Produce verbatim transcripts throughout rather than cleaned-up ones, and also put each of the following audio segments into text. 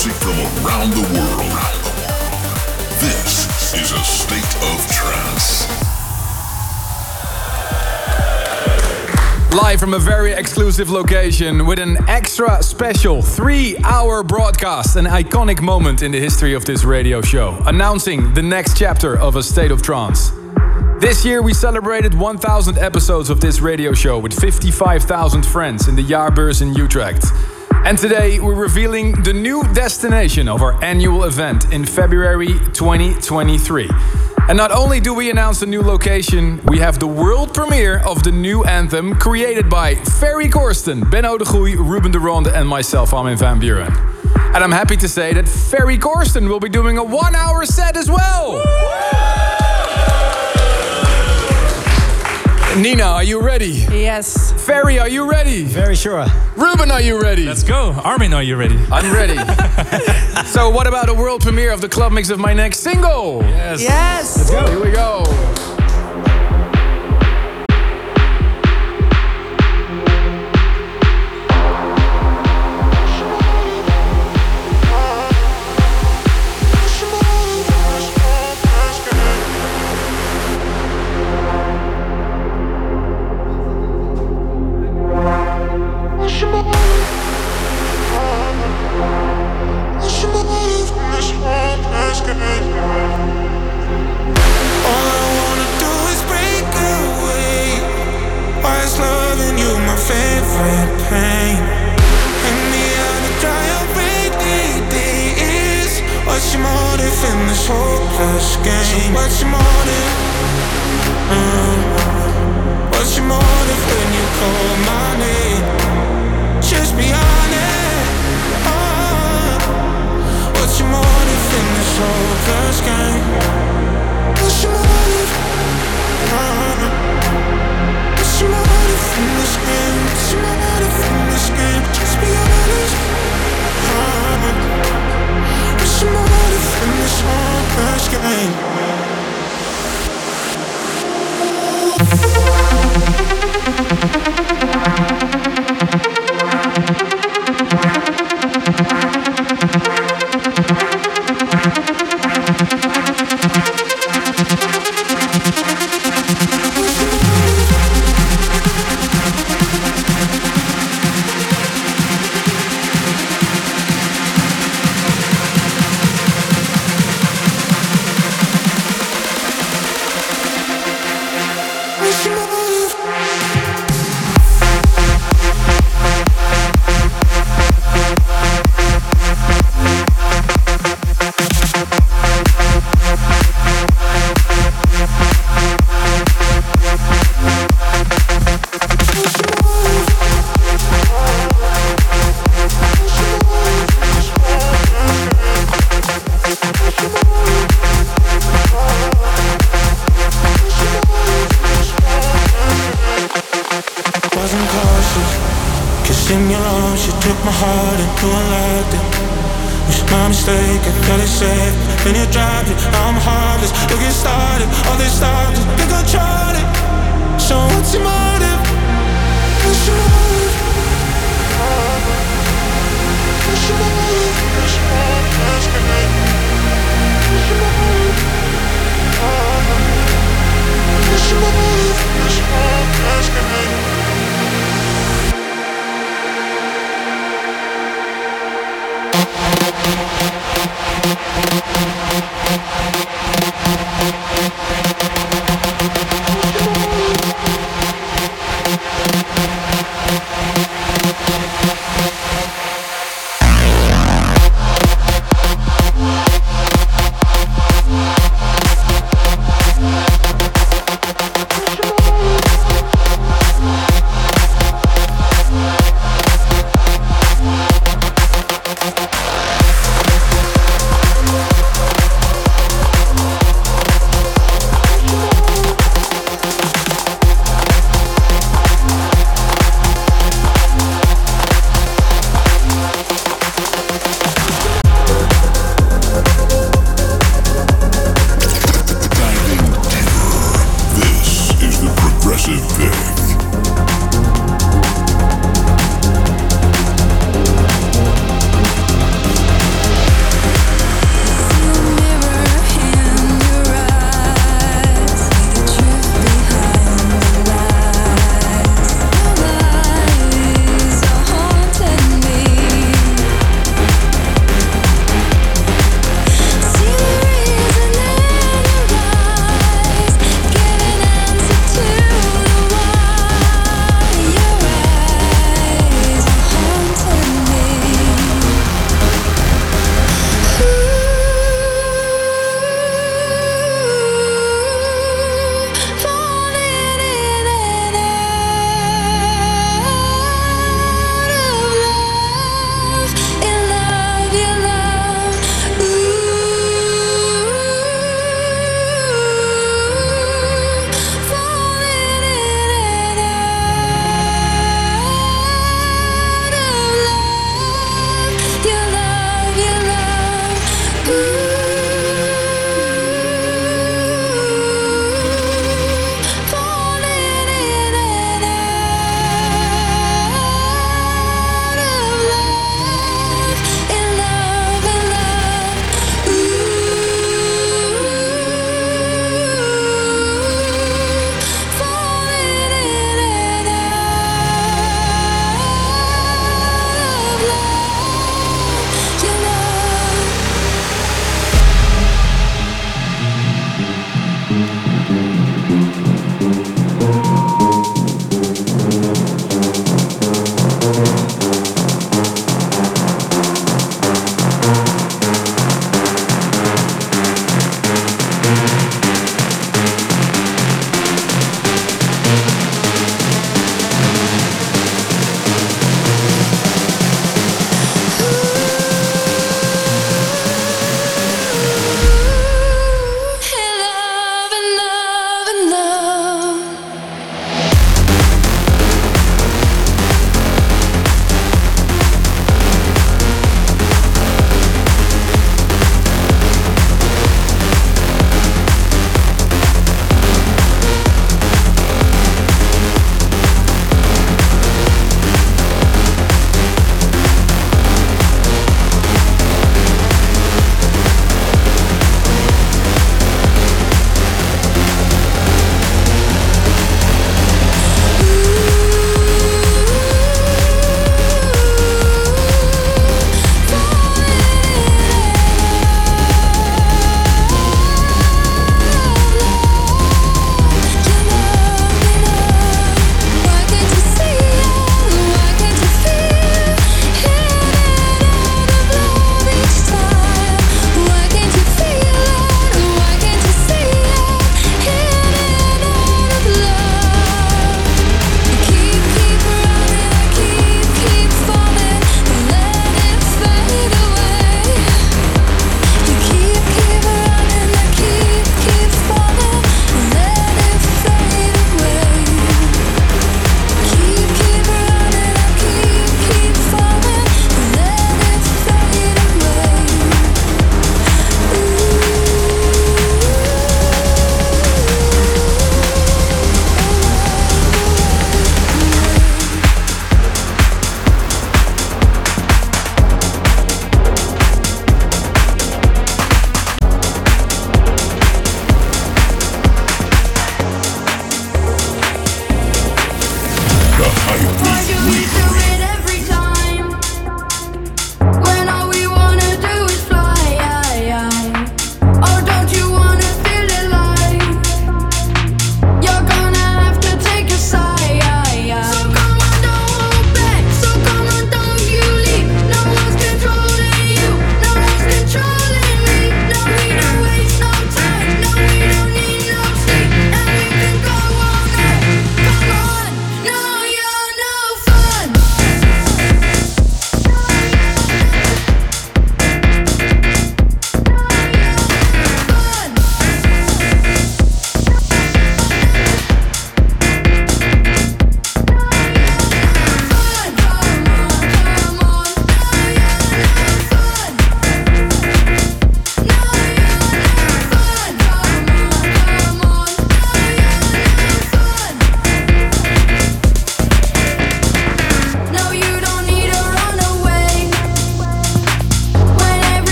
music from around the world. This is a state of trance. Live from a very exclusive location with an extra special three-hour broadcast, an iconic moment in the history of this radio show, announcing the next chapter of A State of Trance. This year we celebrated one thousand episodes of this radio show with fifty-five thousand friends in the Jaarbeurs in Utrecht. And today we're revealing the new destination of our annual event in February twenty twenty-three. And not only do we announce the new location, we have the world premiere of the new anthem created by Ferry Corsten, Benno de Goeij, Ruben de Ronde and myself, Armin van Buuren. And I'm happy to say that Ferry Corsten will be doing a one-hour set as well. Nina, are you ready? Yes. Ferry, are you ready? Very sure. Ruben, are you ready? Let's go. Armin, are you ready? I'm ready. So what about a world premiere of the club mix of my next single? Yes. Yes. Let's go. Here we go.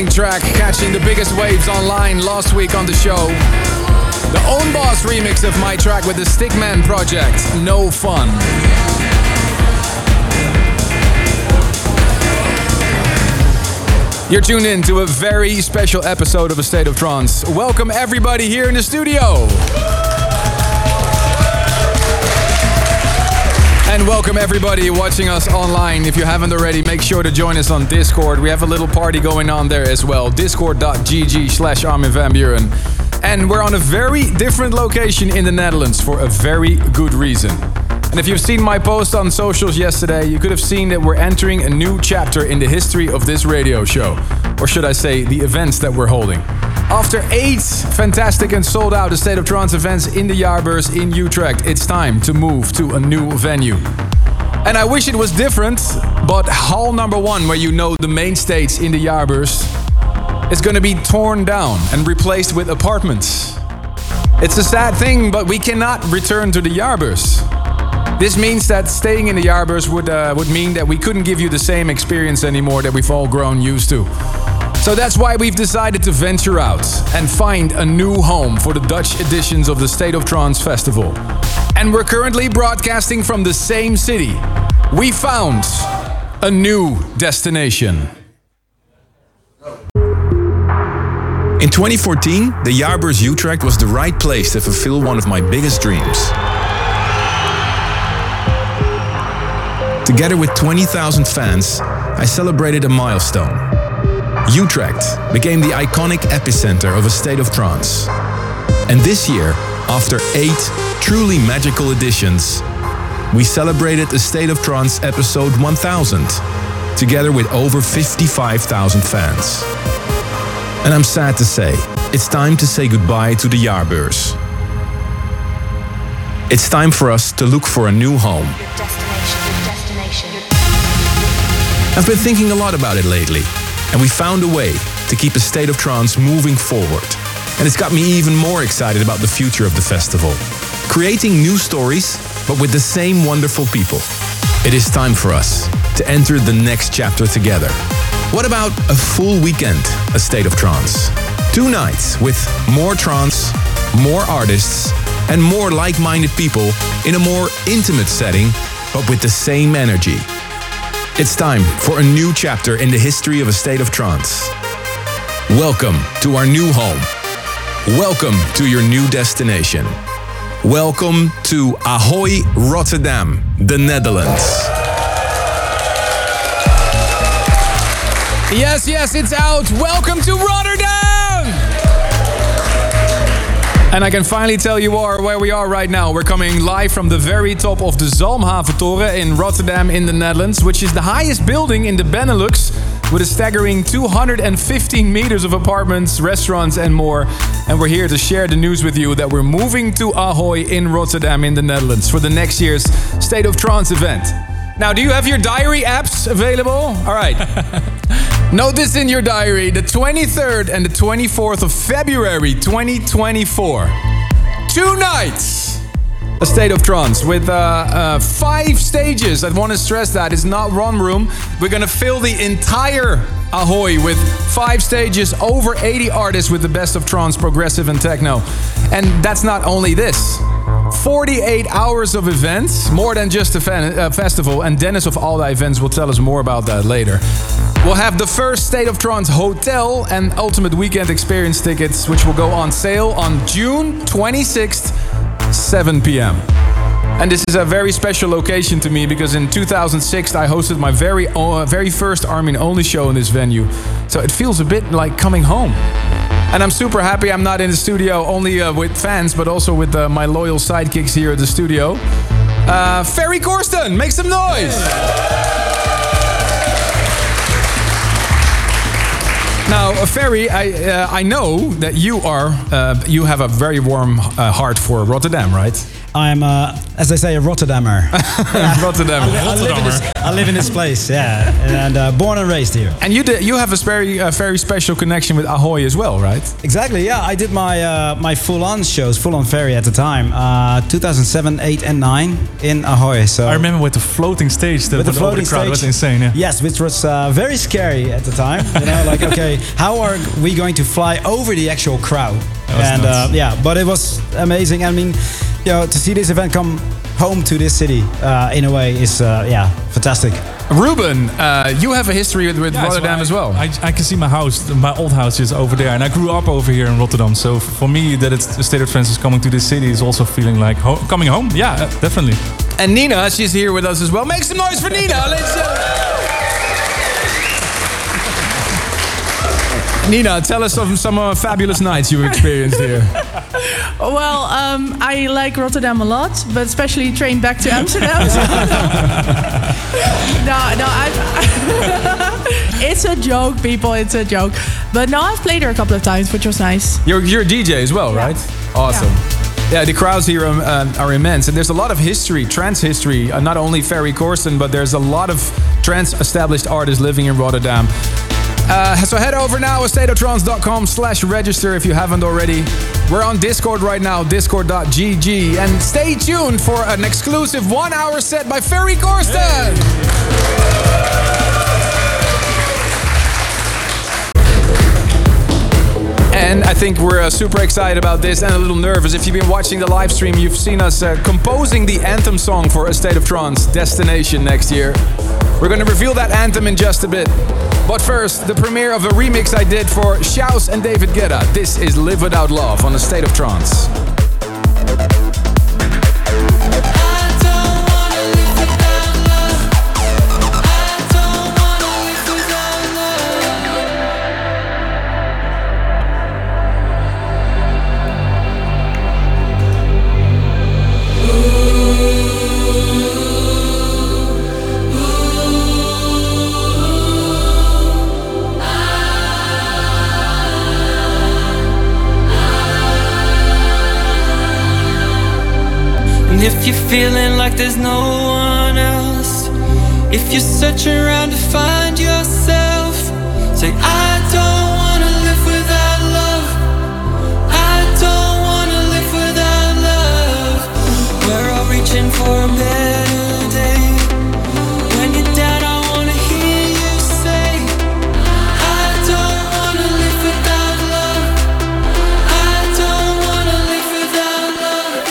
opening track, catching the biggest waves online last week on the show. The Own Boss remix of my track with the Stickman project, No Fun. You're tuned in to a very special episode of A State of Trance. Welcome everybody here in the studio. And welcome everybody watching us online. If you haven't already, make sure to join us on Discord. We have a little party going on there as well. Discord.gg slash Armin van Buuren. And we're on a very different location in the Netherlands for a very good reason. And if you've seen my post on socials yesterday, you could have seen that we're entering a new chapter in the history of this radio show. Or should I say, the events that we're holding. After eight fantastic and sold out A State of Trance events in the Jaarbeurs in Utrecht, it's time to move to a new venue. And I wish it was different, but hall number one, where you know the main stage in the Jaarbeurs, is going to be torn down and replaced with apartments. It's a sad thing, but we cannot return to the Jaarbeurs. This means that staying in the Jaarbeurs would, uh, would mean that we couldn't give you the same experience anymore that we've all grown used to. So that's why we've decided to venture out and find a new home for the Dutch editions of the State of Trance Festival. And we're currently broadcasting from the same city. We found a new destination. In twenty fourteen, the Jaarbeurs Utrecht was the right place to fulfill one of my biggest dreams. Together with twenty thousand fans, I celebrated a milestone. Utrecht became the iconic epicenter of A State of Trance. And this year, after eight truly magical editions, we celebrated A State of Trance episode one thousand, together with over fifty-five thousand fans. And I'm sad to say, it's time to say goodbye to the Jaarbeurs. It's time for us to look for a new home. I've been thinking a lot about it lately, and we found a way to keep A State of Trance moving forward. And it's got me even more excited about the future of the festival. Creating new stories, but with the same wonderful people. It is time for us to enter the next chapter together. What about a full weekend, A State of Trance? Two nights with more trance, more artists, and more like-minded people in a more intimate setting, but with the same energy. It's time for a new chapter in the history of A State of Trance. Welcome to our new home. Welcome to your new destination. Welcome to Ahoy, Rotterdam, the Netherlands. Yes, yes, it's out. Welcome to Rotterdam! And I can finally tell you all where we are right now. We're coming live from the very top of the Zalmhaventoren in Rotterdam in the Netherlands, which is the highest building in the Benelux, with a staggering two hundred fifteen meters of apartments, restaurants and more. And we're here to share the news with you that we're moving to Ahoy in Rotterdam in the Netherlands for the next year's State of Trance event. Now, do you have your diary apps available? All right. Note this in your diary, the twenty-third and the twenty-fourth of February twenty twenty-four. Two nights! A State of Trance with uh, uh, five stages. I want to stress that it's not one room. We're going to fill the entire Ahoy with five stages, over eighty artists with the best of trance, progressive and techno. And that's not only this. forty-eight hours of events, more than just a fan, uh, festival, and Dennis of All The Events will tell us more about that later. We'll have the first State of Trance hotel and ultimate weekend experience tickets, which will go on sale on June twenty-sixth, seven p.m. And this is a very special location to me because in two thousand six I hosted my very uh, very first Armin Only show in this venue. So it feels a bit like coming home. And I'm super happy I'm not in the studio only uh, with fans, but also with uh, my loyal sidekicks here at the studio. Uh, Ferry Corsten, make some noise! Now, uh, Ferry, I uh, I know that you are uh, you have a very warm uh, heart for Rotterdam, right? I'm, uh, as they say, a Rotterdammer. Rotterdam. I, I, live in this, I live in this place, yeah, and uh, born and raised here. And you did, you have a very uh, very special connection with Ahoy as well, right? Exactly, yeah. I did my uh, my full-on shows, full-on Ferry at the time, uh, two thousand seven, eight, and nine in Ahoy. So I remember with the floating stage, the, with the floating the crowd stage, was insane. Yeah. Yes, which was uh, very scary at the time. You know, like okay, how are we going to fly over the actual crowd? And nuts. uh, yeah, but it was amazing. I mean, you know, to see this event come home to this city uh, in a way is uh, yeah, fantastic. Ruben, uh, you have a history with, with Yeah, so Rotterdam I, as well. I, I can see my house, my old house is over there, and I grew up over here in Rotterdam. So for me, that it's the State of Trance is coming to this city is also feeling like ho coming home. Yeah, uh, definitely. And Nina, she's here with us as well. Make some noise for Nina. Let's. Uh... Nina, tell us of some uh, fabulous nights you experienced here. Well, um, I like Rotterdam a lot, but especially train back to Amsterdam. no, no, I. It's a joke, people. It's a joke. But no, I've played there a couple of times, which was nice. You're you're a D J as well, Yeah. right? Awesome. Yeah. Yeah, the crowds here um, um, are immense, and there's a lot of history, trance history. Uh, not only Ferry Corsten, but there's a lot of trance-established artists living in Rotterdam. Uh, so head over now, stateoftrance.com slash register if you haven't already. We're on Discord right now, discord dot g g. And stay tuned for an exclusive one-hour set by Ferry Corsten. And I think we're uh, super excited about this and a little nervous. If you've been watching the live stream, you've seen us uh, composing the anthem song for A State of Trance Destination next year. We're going to reveal that anthem in just a bit. But first, the premiere of a remix I did for Shouse and David Guetta. This is Live Without Love on A State of Trance. If you're feeling like there's no one else, if you're searching around to find yourself, say I don't wanna live without love. I don't wanna live without love. We're all reaching for a better day. When you're down, I wanna hear you say I don't wanna live without love. I don't wanna live without love.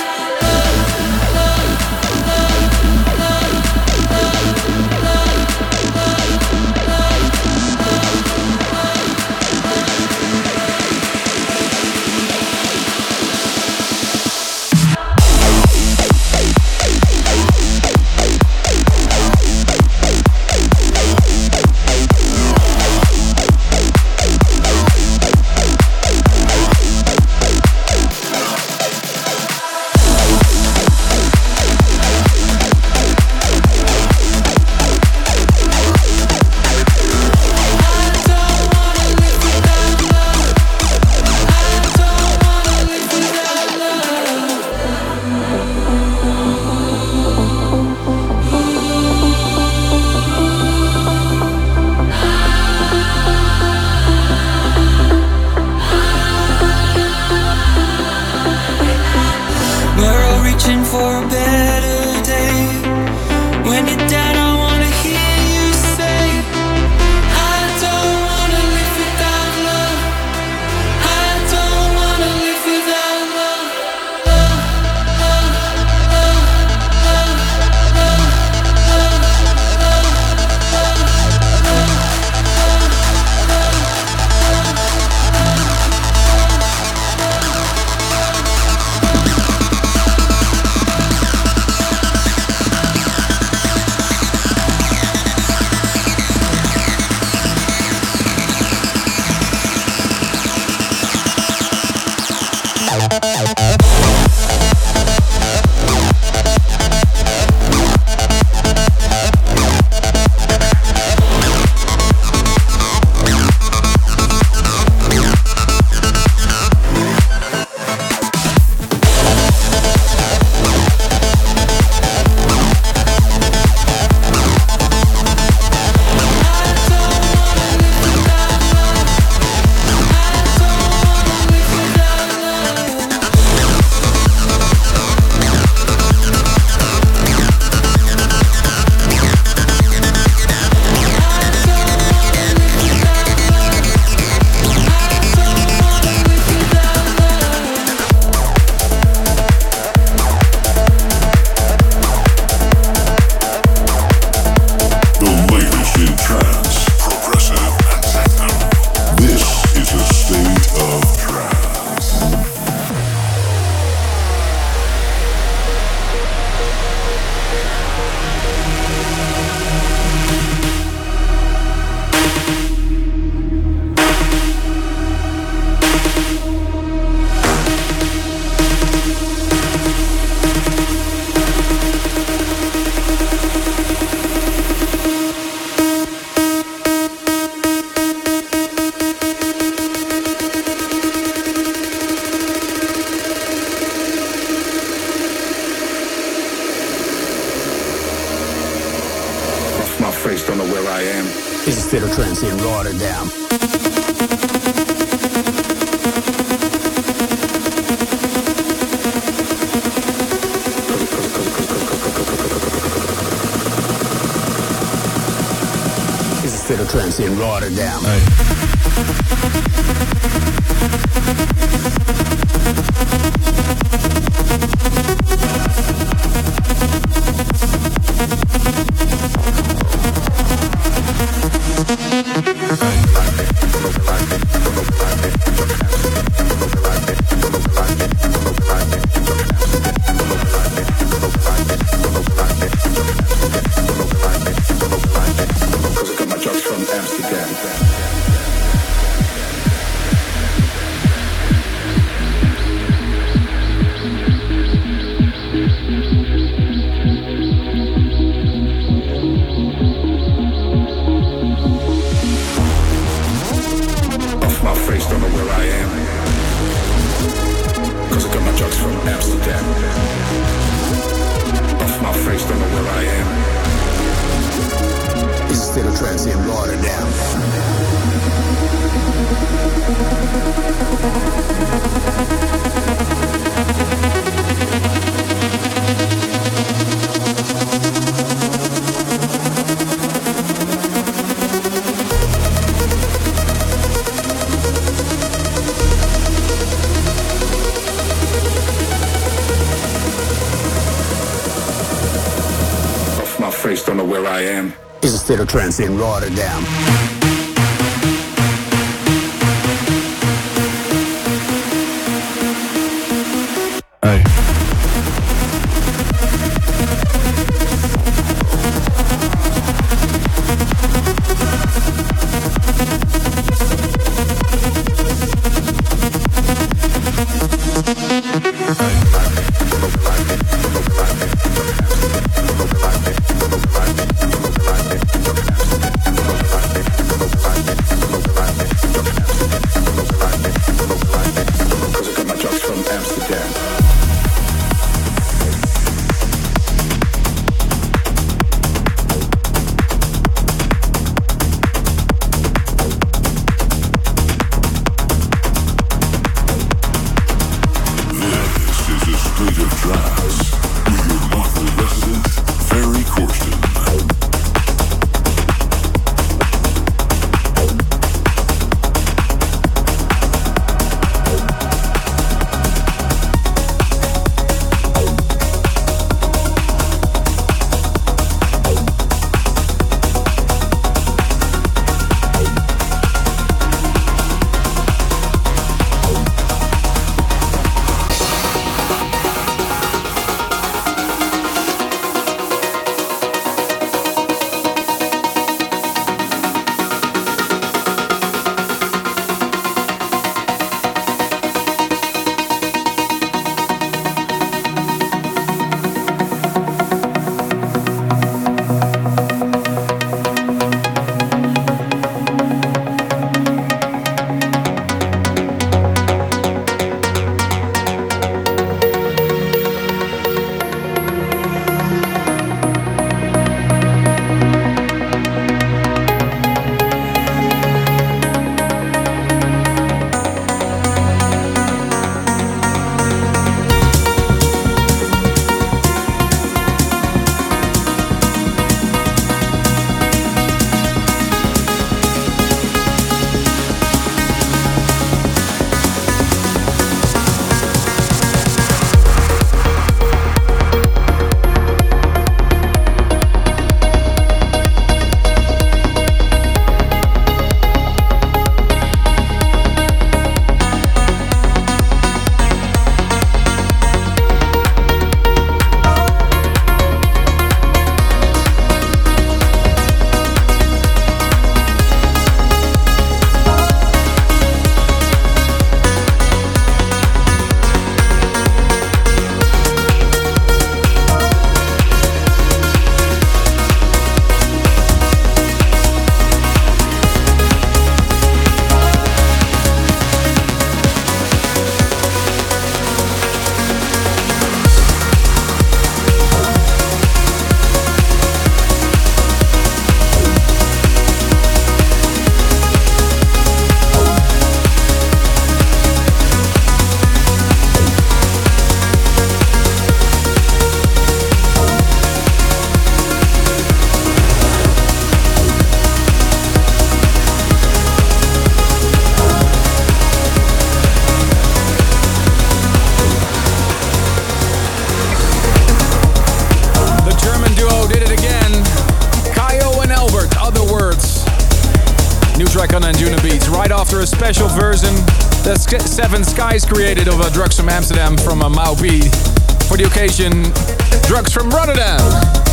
don't know where I am. Is a state of trance in Rotterdam. Is a state of trance in Rotterdam. Hey. Don't know where I am. Is a state of trance in Rotterdam. Hey. after a special version that Sk- Seven Skies created of uh, Drugs from Amsterdam from uh, Maupi. For the occasion, Drugs from Rotterdam.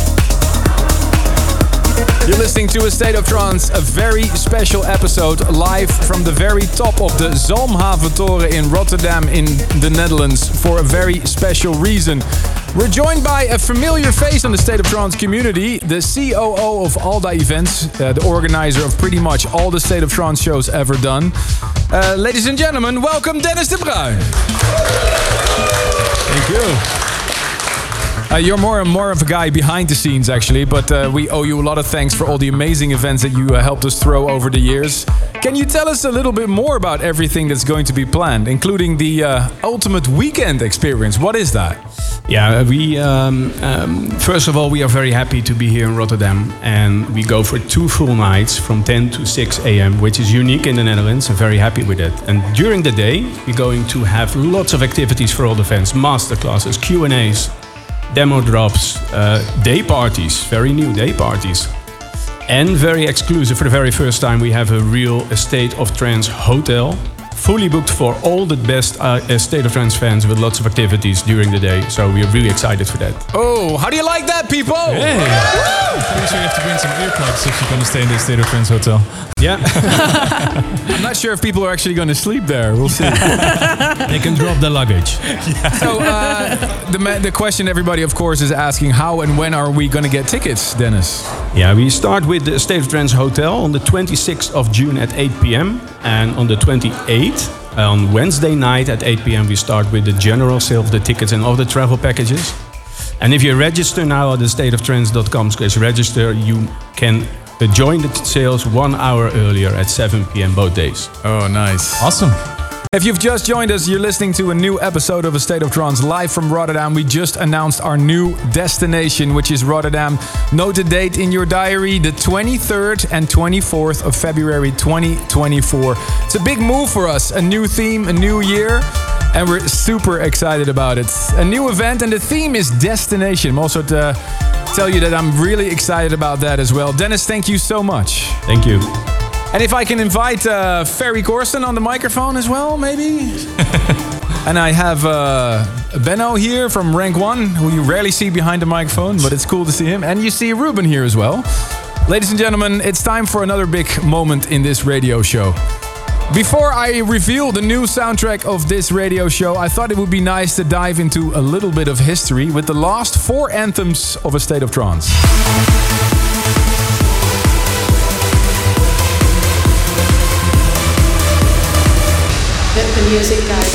You're listening to A State of Trance, a very special episode live from the very top of the Zalmhaventoren in Rotterdam in the Netherlands for a very special reason. We're joined by a familiar face on the State of Trance community, the C O O of Alda Events, uh, the organizer of pretty much all the State of Trance shows ever done. Uh, ladies and gentlemen, welcome Dennis de Bruin. Thank you. Uh, you're more and more of a guy behind the scenes, actually, but uh, we owe you a lot of thanks for all the amazing events that you uh, helped us throw over the years. Can you tell us a little bit more about everything that's going to be planned, including the uh, Ultimate Weekend Experience? What is that? Yeah, we um, um, first of all, we are very happy to be here in Rotterdam, and we go for two full nights from ten to six a.m., which is unique in the Netherlands. I'm very happy with it. And during the day, we're going to have lots of activities for all the fans, masterclasses, Q and A's, demo drops, uh, day parties, very new day parties. And very exclusive, for the very first time, we have a real State of Trance hotel, fully booked for all the best uh, State of Trance fans with lots of activities during the day. So we're really excited for that. Oh, how do you like that, people? Hey! I'm pretty sure you have to bring some earplugs if you're going to stay in the State of Trance hotel. Yeah. I'm not sure if people are actually going to sleep there. We'll see. They can drop the luggage. Yeah. So uh, the ma- the question everybody, of course, is asking: how and when are we going to get tickets, Dennis? Yeah, we start with the State of Trance hotel on the twenty-sixth of June at eight p.m. and on the twenty-eighth on Wednesday night at eight p.m. we start with the general sale of the tickets and all the travel packages. And if you register now at the state of trance dot com slash register, you can uh, join the t- sales one hour earlier at seven p.m. both days. Oh, nice. Awesome. If you've just joined us, you're listening to a new episode of A State of Trance live from Rotterdam. We just announced our new destination, which is Rotterdam. Note the date in your diary, the twenty-third and twenty-fourth of February twenty twenty-four. It's a big move for us, a new theme, a new year, and we're super excited about it. A new event, and the theme is destination. I'm also to tell you that I'm really excited about that as well. Dennis, thank you so much. Thank you. And if I can invite uh, Ferry Corsten on the microphone as well, maybe? And I have uh, Benno here from Rank One, who you rarely see behind the microphone, but it's cool to see him. And you see Ruben here as well. Ladies and gentlemen, it's time for another big moment in this radio show. Before I reveal the new soundtrack of this radio show, I thought it would be nice to dive into a little bit of history with the last four anthems of A State of Trance. The music guide.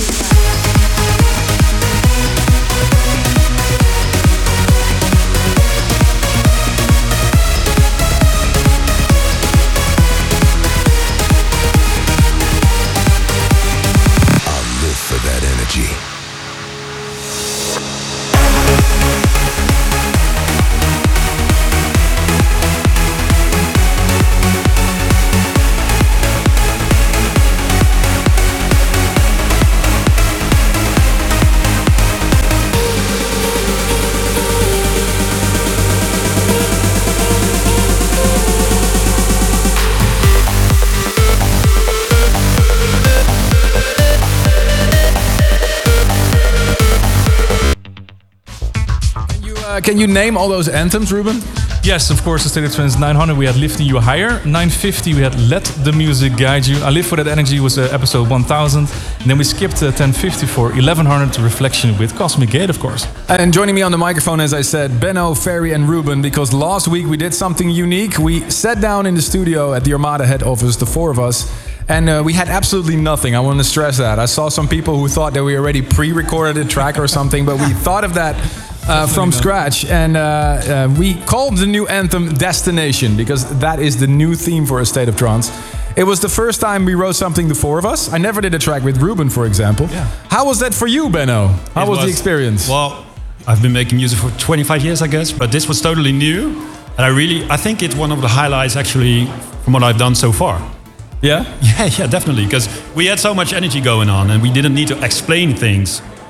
Can you name all those anthems, Ruben? Yes, of course, the State of Trance nine hundred, we had Lifting You Higher. nine fifty, we had Let the Music Guide You. I Live for That Energy was uh, episode one thousand. And then we skipped uh, ten fifty for eleven hundred, Reflection with Cosmic Gate, of course. And joining me on the microphone, as I said, Benno, Ferry and Ruben, because last week we did something unique. We sat down in the studio at the Armada head office, the four of us, and uh, we had absolutely nothing. I want to stress that. I saw some people who thought that we already pre-recorded a track or something, but we thought of that Uh, from scratch, and uh, uh, we called the new anthem Destination, because that is the new theme for A State of Trance. It was the first time we wrote something, the four of us. I never did a track with Ruben, for example. Yeah. How was that for you, Benno? How was, was the experience? Well, I've been making music for twenty-five years, I guess, but this was totally new, and I really, I think it's one of the highlights actually from what I've done so far. Yeah? Yeah, yeah, definitely, because we had so much energy going on, and we didn't need to explain things.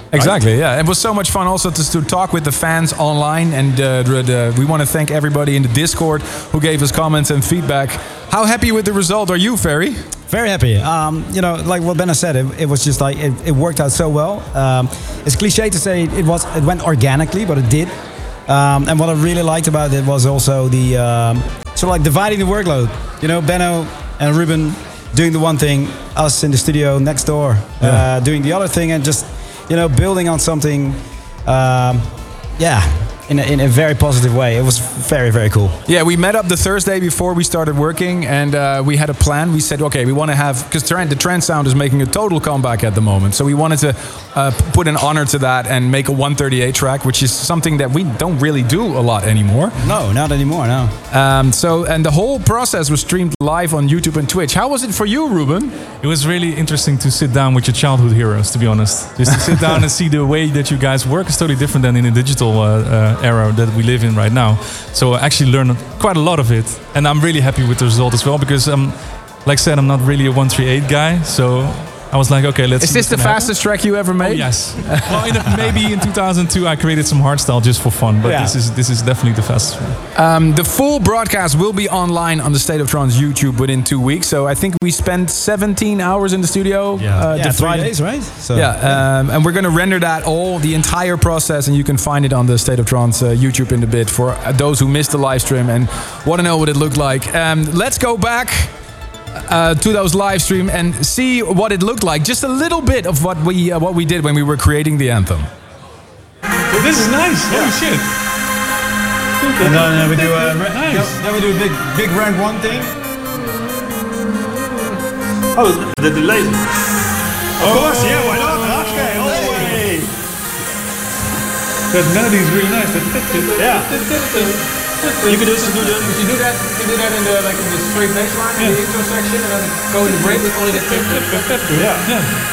Exactly, yeah. It was so much fun also to, to talk with the fans online, and uh, the, the, we want to thank everybody in the Discord who gave us comments and feedback. How happy with the result are you, Ferry? Very happy. Um, you know, like what Benno said, it, it was just like it, it worked out so well. Um, it's cliche to say it was it went organically, but it did. Um, and what I really liked about it was also the um, sort of like dividing the workload. You know, Benno and Ruben doing the one thing, us in the studio next door Yeah. uh, doing the other thing, and just you know building on something. Um, yeah. In a, in a very positive way. It was very, very cool. Yeah, we met up the Thursday before we started working, and uh, we had a plan. We said, okay, we want to have, because the trance sound is making a total comeback at the moment. So we wanted to uh, put an honor to that and make a one thirty-eight track, which is something that we don't really do a lot anymore. No, not anymore, no. Um, so, and the whole process was streamed live on YouTube and Twitch. How was it for you, Ruben? It was really interesting to sit down with your childhood heroes, to be honest. Just to sit down and see the way that you guys work is totally different than in the digital uh, uh, era that we live in right now. So I actually learned quite a lot of it. And I'm really happy with the result as well, because, um, like I said, I'm not really a one thirty-eight guy. So I was like, okay, let's Is see this the what's gonna fastest track you ever made? happen. Oh, yes. Well, in a, maybe in two thousand two I created some hardstyle just for fun, but Yeah. this is this is definitely the fastest one. Um, the full broadcast will be online on the State of Trance YouTube within two weeks. So I think we spent seventeen hours in the studio. Yeah, uh, yeah three divided- days, right? So, yeah, um, and we're going to render that all, the entire process, and you can find it on the State of Trance uh, YouTube in a bit for uh, those who missed the live stream and want to know what it looked like. Um, let's go back uh, to those live stream and see what it looked like. Just a little bit of what we uh, what we did when we were creating the anthem. But this is nice. Holy shit. And then uh, we do a Nice. then we do a big big rank one thing. Oh, the delay. Of course, yeah, why not? Okay, all the way. That melody is really nice. Yeah. You can also do that. You do that. You do that in the like in the straight bass line in the intro section, and then go in the break with only the tip, tip, tip, tip. Yeah.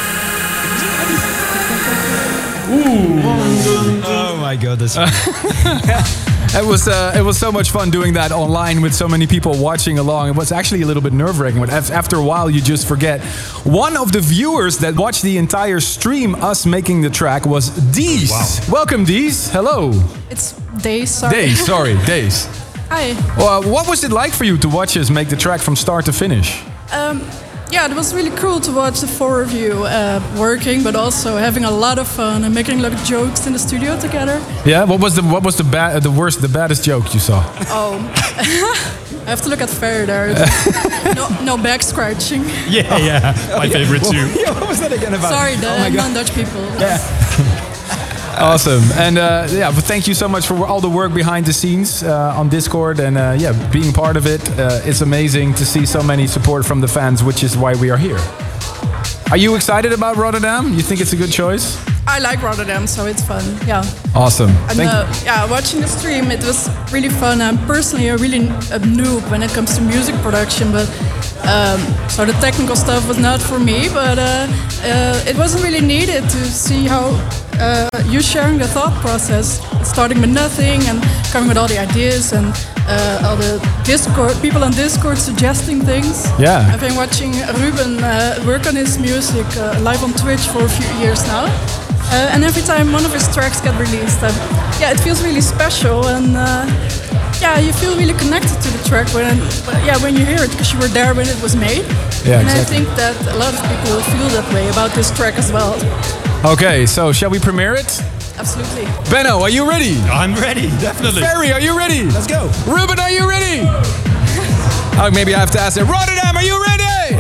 Ooh. Oh my god, that's It was uh, it was so much fun doing that online with so many people watching along. It was actually a little bit nerve-wracking, but af- after a while you just forget. One of the viewers that watched the entire stream, us making the track, was Dees. Wow. Welcome, Dees. Hello. It's Days, sorry. Days, sorry, Days. Hi. Well, what was it like for you to watch us make the track from start to finish? Um, yeah, it was really cool to watch the four of you uh, working, but also having a lot of fun and making like jokes in the studio together. Yeah. What was the what was the bad the worst the baddest joke you saw? Oh, I have to look at Fair there. no, no back scratching. Yeah, yeah. My favorite too. Yeah, what was that again about? Sorry, the Oh my God. non-Dutch people. Yeah. Awesome. And uh, yeah, but thank you so much for all the work behind the scenes uh, on Discord and uh, yeah, being part of it. Uh, it's amazing to see so many support from the fans, which is why we are here. Are you excited about Rotterdam? You think it's a good choice? I like Rotterdam, so it's fun. Yeah. Awesome. And Thank uh, yeah, watching the stream, it was really fun. I'm personally a really a noob when it comes to music production, but um, so the technical stuff was not for me. But uh, uh, it wasn't really needed to see how uh, you sharing the thought process, starting with nothing and coming with all the ideas and uh, all the Discord people on Discord suggesting things. Yeah. I've been watching Ruben uh, work on his music uh, live on Twitch for a few years now. Uh, and every time one of his tracks get released, uh, yeah, it feels really special, and uh, yeah, you feel really connected to the track when, uh, yeah, when you hear it because you were there when it was made. Yeah, and exactly. I think that a lot of people will feel that way about this track as well. Okay, so shall we premiere it? Absolutely. Benno, are you ready? I'm ready, definitely. Ferry, are you ready? Let's go. Ruben, are you ready? Oh, maybe I have to ask it. Rotterdam, are you ready?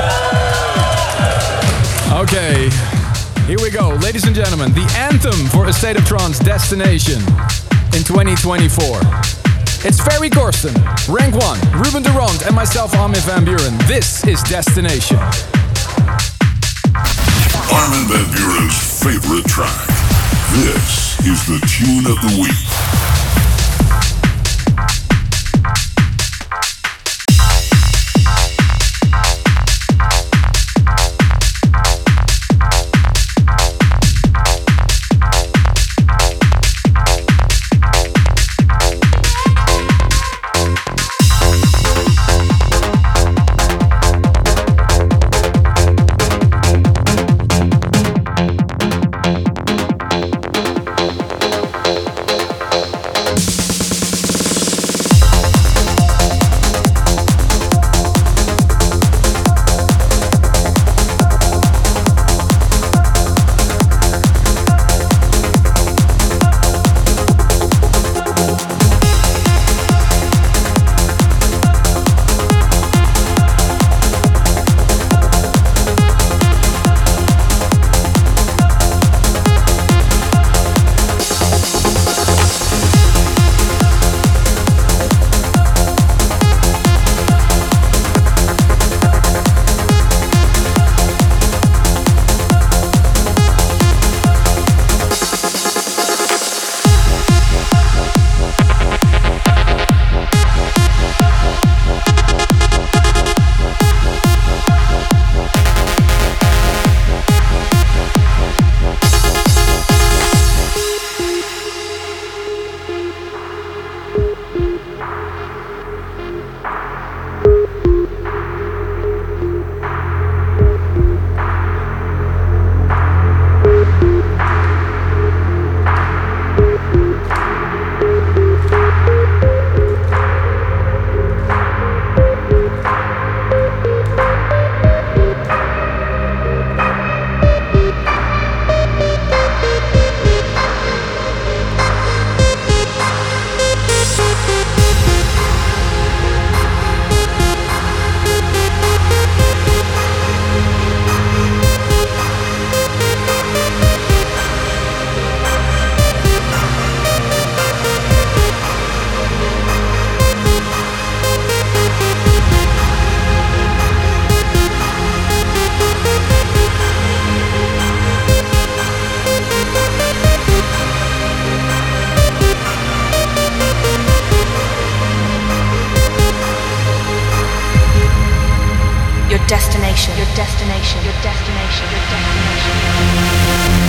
Okay. Here we go, ladies and gentlemen, the anthem for A State of Trance Destination in twenty twenty-four. It's Ferry Corsten, Rank one, Ruben de Ronde, and myself, Armin van Buuren. This is Destination. Armin van Buuren's favorite track. This is the tune of the week. destination, your destination, your destination, your destination.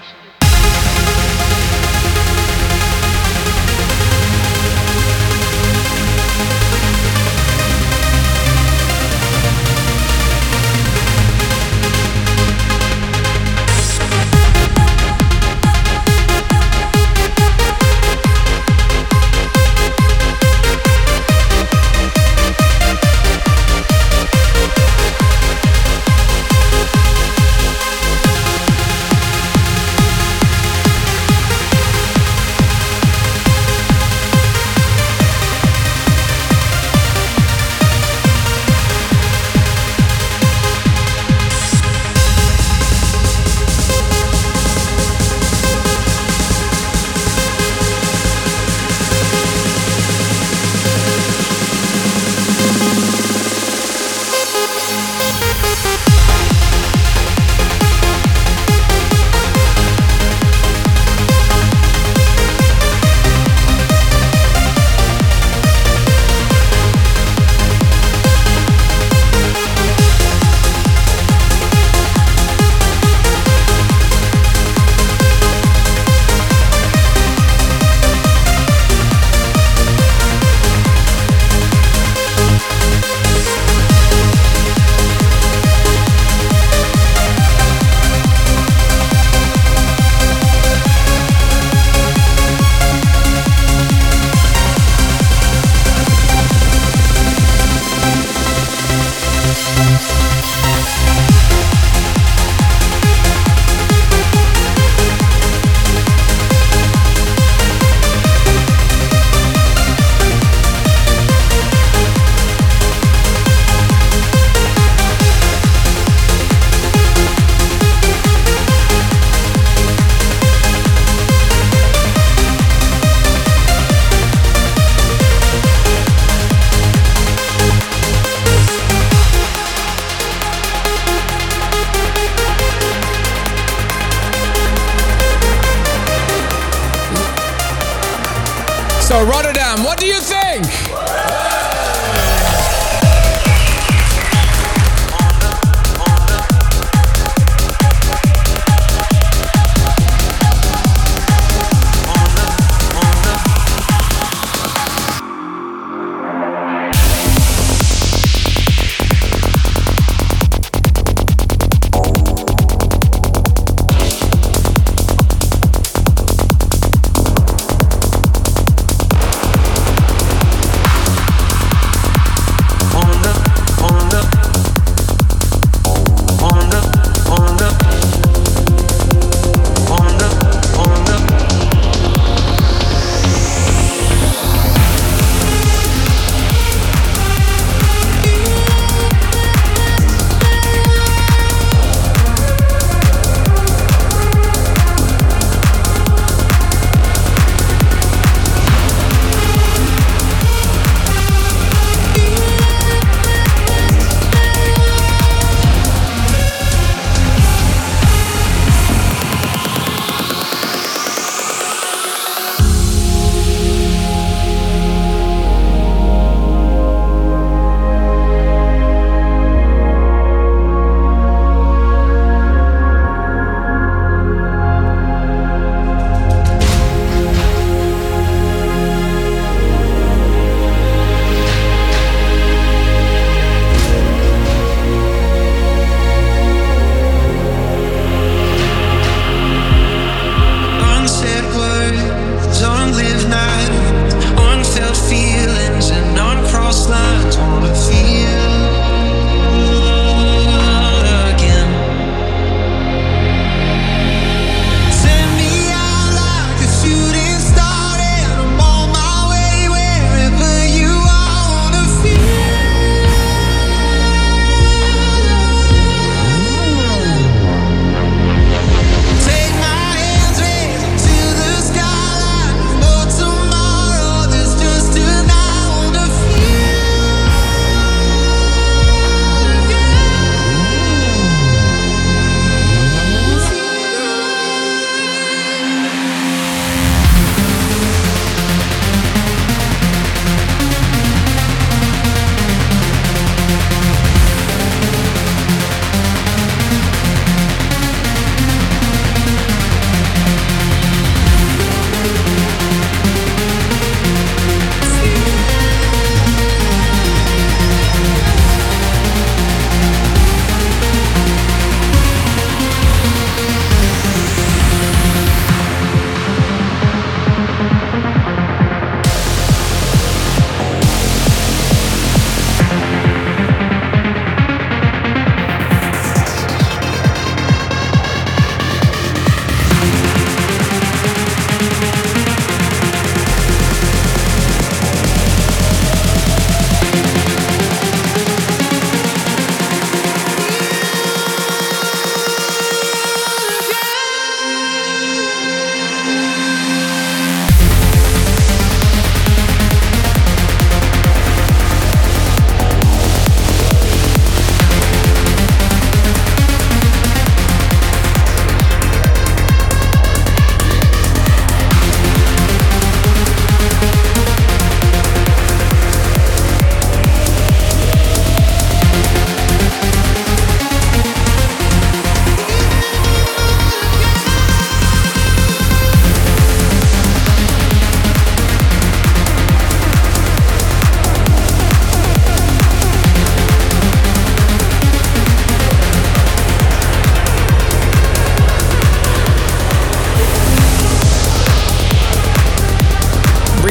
So Rotterdam, what do you think?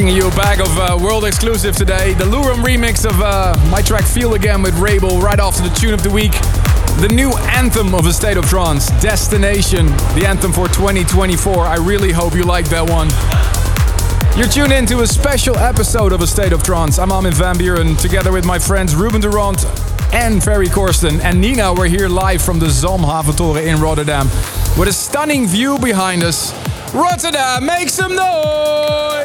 Bringing you a bag of uh, world exclusive today. The Lurum remix of uh, my track Feel Again with Rabel right after the tune of the week. The new anthem of A State of Trance, Destination, the anthem for twenty twenty-four. I really hope you like that one. You're tuned in to a special episode of A State of Trance. I'm Armin van Buuren, together with my friends Ruben Durant and Ferry Corsten. And Nina, we're here live from the Zalmhaventoren in Rotterdam with a stunning view behind us. Rotterdam, make some noise!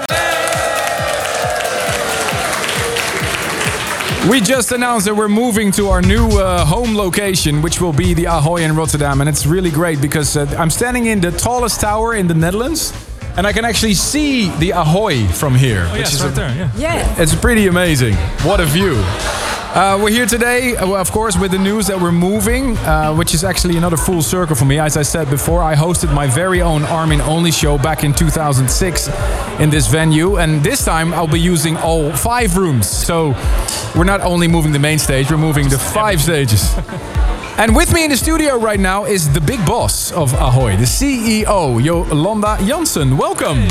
We just announced that we're moving to our new uh, home location, which will be the Ahoy in Rotterdam. And it's really great because uh, I'm standing in the tallest tower in the Netherlands. And I can actually see the Ahoy from here. Oh, which yes, is right a, there, yeah. Yeah. It's pretty amazing. What a view. Uh, we're here today, uh, of course, with the news that we're moving, uh, which is actually another full circle for me. As I said before, I hosted my very own Armin Only show back in two thousand six in this venue. And this time I'll be using all five rooms. So we're not only moving the main stage, we're moving the five stages. And with me in the studio right now is the big boss of Ahoy, the C E O, Jolanda Jansen. Welcome.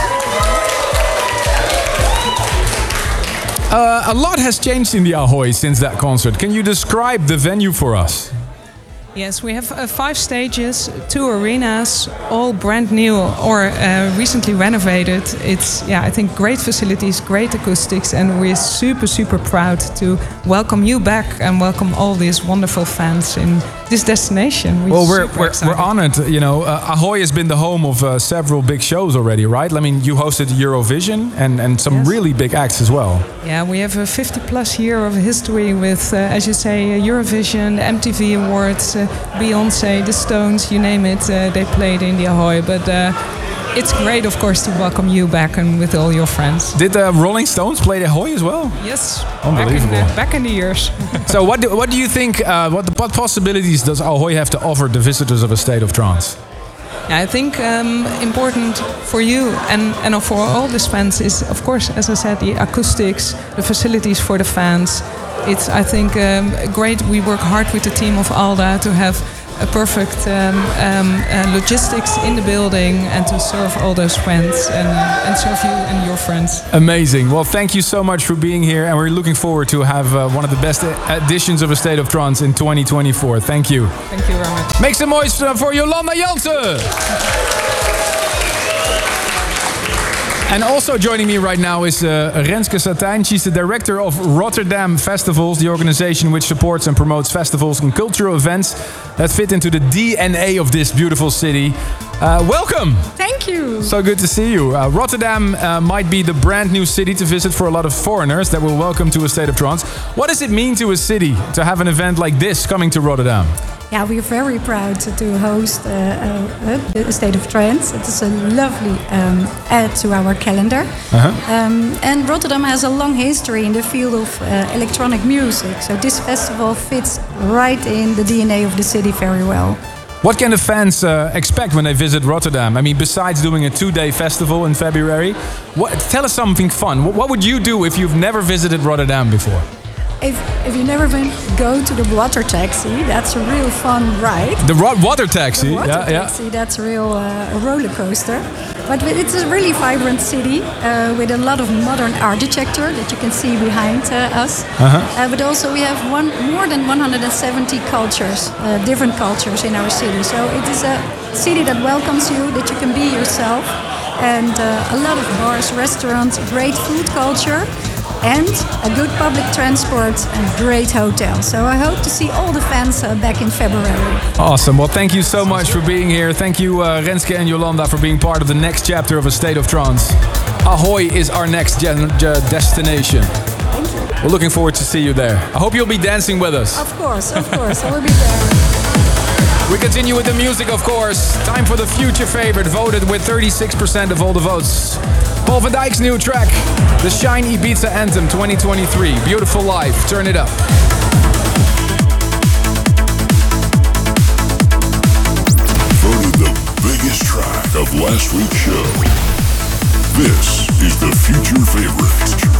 Uh, a lot has changed in the Ahoy since that concert. Can you describe the venue for us? Yes, we have uh, five stages, two arenas, all brand new or uh, recently renovated. It's, yeah, I think great facilities, great acoustics, and we're super, super proud to welcome you back and welcome all these wonderful fans in this destination. We're well, we're we're, excited. we're honored. You know, uh, Ahoy has been the home of uh, several big shows already, right? I mean, you hosted Eurovision and, and some Yes. really big acts as well. Yeah, we have a fifty plus year of history with, uh, as you say, Eurovision, the M T V Awards, uh, Beyoncé, the Stones, you name it, uh, they played in the Ahoy. But uh, it's great, of course, to welcome you back and with all your friends. Did the Rolling Stones play the Ahoy as well? Yes, Unbelievable. Back in the, back in the years. So what do, what do you think, uh, what, what possibilities does Ahoy have to offer the visitors of A State of Trance? I think um, important for you and, and for all these fans is, of course, as I said, the acoustics, the facilities for the fans. It's, I think, um, great. We work hard with the team of Alda to have a perfect um, um, uh, logistics in the building and to serve all those fans and, and serve you and your friends. Amazing. Well, thank you so much for being here, and we're looking forward to have uh, one of the best editions of A State of Trance in twenty twenty-four. Thank you. Thank you very much. Make some noise for Jolanda Jansen. And also joining me right now is uh, Renske Satijn. She's the director of Rotterdam Festivals, the organization which supports and promotes festivals and cultural events that fit into the D N A of this beautiful city. Uh, welcome. Thank you. So good to see you. Uh, Rotterdam uh, might be the brand new city to visit for a lot of foreigners that will welcome to A State of Trance. What does it mean to a city to have an event like this coming to Rotterdam? Yeah, we're very proud to host uh, uh, the State of Trance. It is a lovely um, add to our calendar. Uh-huh. Um, and Rotterdam has a long history in the field of uh, electronic music. So this festival fits right in the D N A of the city very well. What can the fans uh, expect when they visit Rotterdam? I mean, besides doing a two-day festival in February, what, tell us something fun. What, what would you do if you've never visited Rotterdam before? If, if you've never been, go to the water taxi. That's a real fun ride. The ro- water taxi? The water yeah, taxi, yeah. that's a real uh, roller coaster. But it's a really vibrant city uh, with a lot of modern architecture that you can see behind uh, us. Uh-huh. Uh, but also we have one, more than one hundred seventy cultures, uh, different cultures in our city. So it is a city that welcomes you, that you can be yourself. And uh, a lot of bars, restaurants, great food culture. And a good public transport and great hotels. So I hope to see all the fans uh, back in February. Awesome. Well, thank you so much for being here. Thank you, uh, Renske and Jolanda, for being part of the next chapter of A State of Trance. Ahoy is our next gen- uh, destination. Thank you. We're looking forward to see you there. I hope you'll be dancing with us. Of course, of course. I will be there. We continue with the music, of course. Time for the future favorite, voted with thirty-six percent of all the votes. Paul van Dijk's new track, the Shine Ibiza Anthem twenty twenty-three. Beautiful life, turn it up. Voted the biggest track of last week's show. This is the future favorite.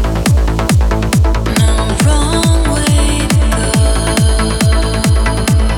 No wrong way to go.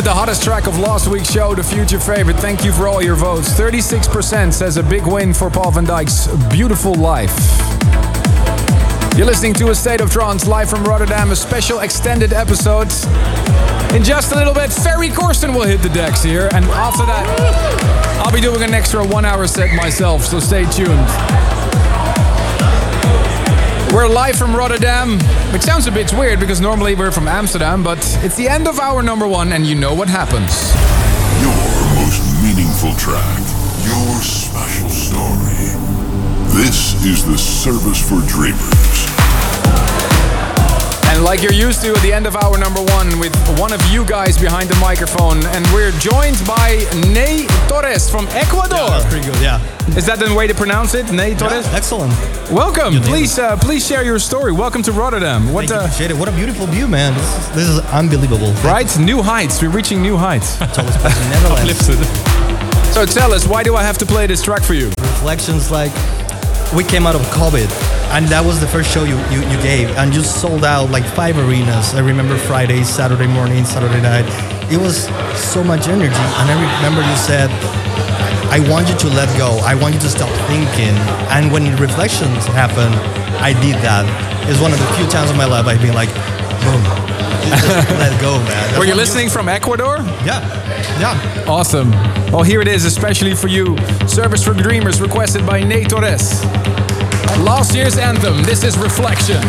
the hottest track of last week's show, the future favorite. Thank you for all your votes. thirty-six percent says a big win for Paul van Dyk's Beautiful Life. You're listening to A State of Trance live from Rotterdam, a special extended episode. In just a little bit, Ferry Corsten will hit the decks here, and after that, I'll be doing an extra one-hour set myself, so stay tuned. We're live from Rotterdam, which sounds a bit weird because normally we're from Amsterdam, but it's the end of our number one, and you know what happens. Your most meaningful track, your special story. This is the Service for Dreamers. And like you're used to at the end of our number one with one of you guys behind the microphone, and we're joined by Ney Torres from Ecuador. Yeah, that's pretty good, yeah. Is that the way to pronounce it, Ney Torres? Yeah, excellent. Welcome. Please, uh, please share your story. Welcome to Rotterdam. What? Thank uh, you, appreciate it. What a beautiful view, man. This is, this is unbelievable. Right? New heights. We're reaching new heights. Netherlands. So tell us, why do I have to play this track for you? Reflections, like we came out of COVID, and that was the first show you, you, you gave, and you sold out like five arenas. I remember Friday, Saturday morning, Saturday night. It was so much energy, and I remember you said, I want you to let go. I want you to stop thinking. And when Reflections happened, I did that. It's one of the few times in my life I've been like, boom, just let go, man. That's Were you listening from Ecuador? Yeah, yeah. Awesome. Well, here it is, especially for you. Service for Dreamers, requested by Ney Torres. Last year's anthem, this is Reflection.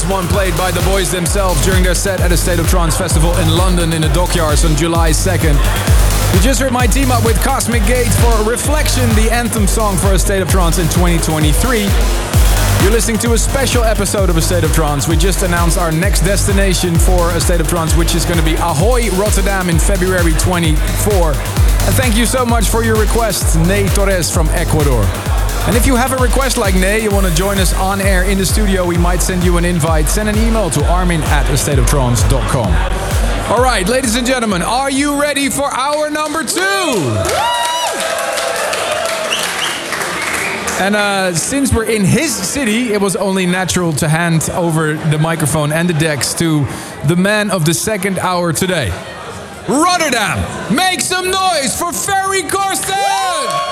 one played by the boys themselves during their set at a State of Trance festival in London in the Dockyards on July second. You just heard my team up with Cosmic Gate for Reflection, the anthem song for a State of Trance in twenty twenty-three. You're listening to a special episode of A State of Trance. We just announced our next destination for A State of Trance, which is going to be Ahoy, Rotterdam in February twenty-fourth. And thank you so much for your request, Ney Torres from Ecuador. And if you have a request like Ney, you want to join us on air in the studio, we might send you an invite. Send an email to armin at a state of trance dot com. All right, ladies and gentlemen, are you ready for hour number two? And uh, since we're in his city, it was only natural to hand over the microphone and the decks to the man of the second hour today. Rotterdam, make some noise for Ferry Corsten!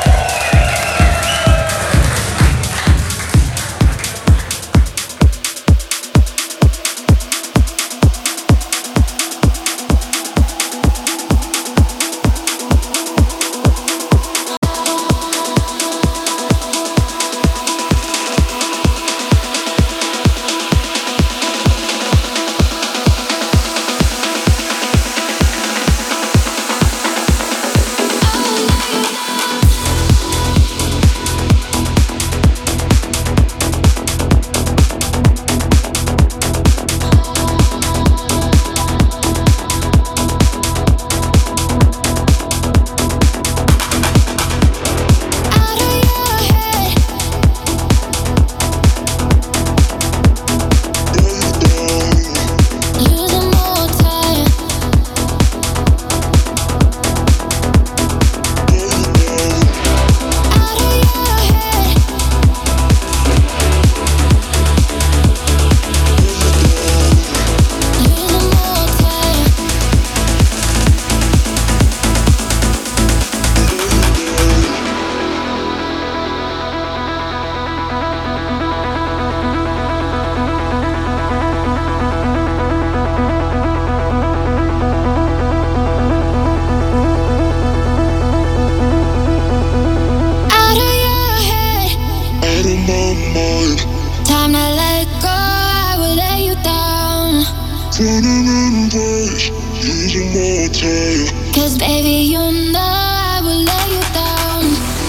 Cause baby, you know I will lay you down.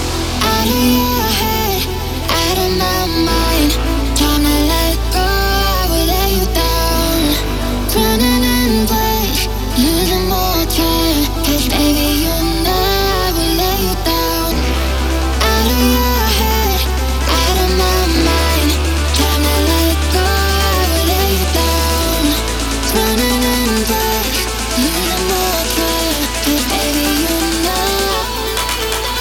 Out of your head, out of my mind. Trying to let go, I will lay you down. Running in place, losing more time. Cause baby, you know I will lay you down. Out of your head, out of my mind. Trying to let go, I will lay you down. Running in place, losing more time. Cause baby, you know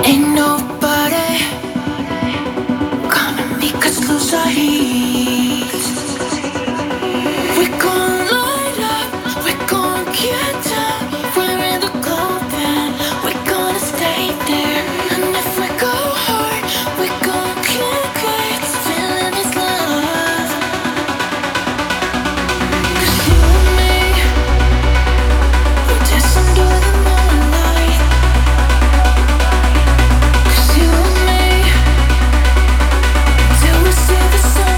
Ain't nobody gonna make us lose our heat. We're gonna light up, we're gonna get down. We're in the clothing, we're gonna stay there. And if we go hard, we're gonna kick it. Feeling this love. 'Cause you and me, we're dancing under the moonlight. 'Cause you and me, till we see the sun.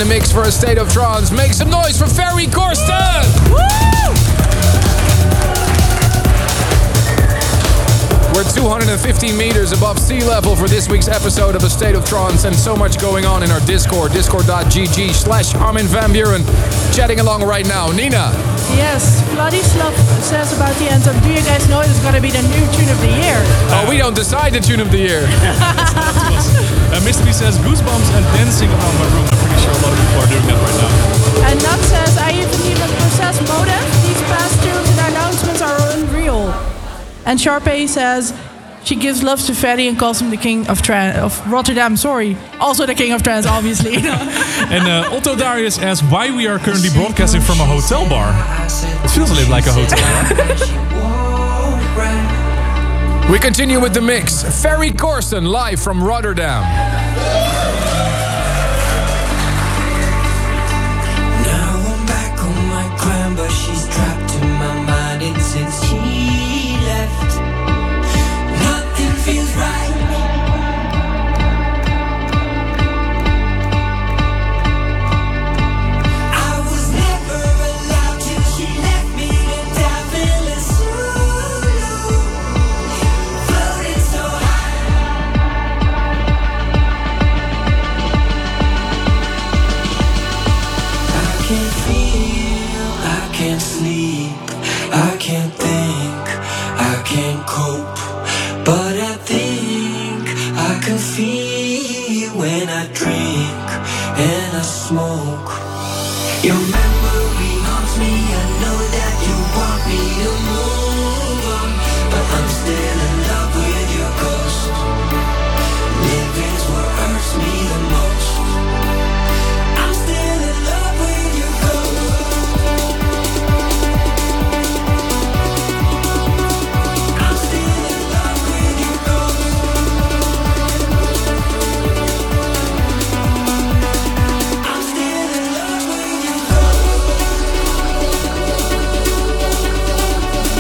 mix for A State of Trance. Make some noise for Ferry Corsten! Woo! We're two hundred fifteen meters above sea level for this week's episode of A State of Trance, and so much going on in our Discord, discord.gg slash Armin van Buuren. Chatting along right now, Nina. Yes, Vladislav says about the anthem, do you guys know it's going to be the new tune of the year? Oh, we don't decide the tune of the year. uh, Mister B says, goosebumps and dancing around my room. I'm pretty sure a lot of people are doing that right now. And Nat says, I even even possess modem. These past tunes and announcements are unreal. And Sharpay says she gives love to Ferry and calls him the king of trans of Rotterdam. Sorry, also the king of trance, obviously. And uh, Otto Darius asks why we are currently broadcasting from a hotel bar. It feels a little like a hotel bar. We continue with the mix. Ferry Corsten live from Rotterdam. Now I'm back on my grind, but she's trapped in my mind, and since he left, nothing feels right. I was never allowed till she left me to die, feeling solo, floating so high. I can't feel, I can't sleep, I can't think, I can't cope, but I think I can feel when I drink and I smoke. Your memory haunts me, I know that you want me to move on, but I'm still in love with your ghost. Living's what hurts me the most. I'm still in love with your ghost. I'm still in love with your ghost. I'm still in love with your ghost.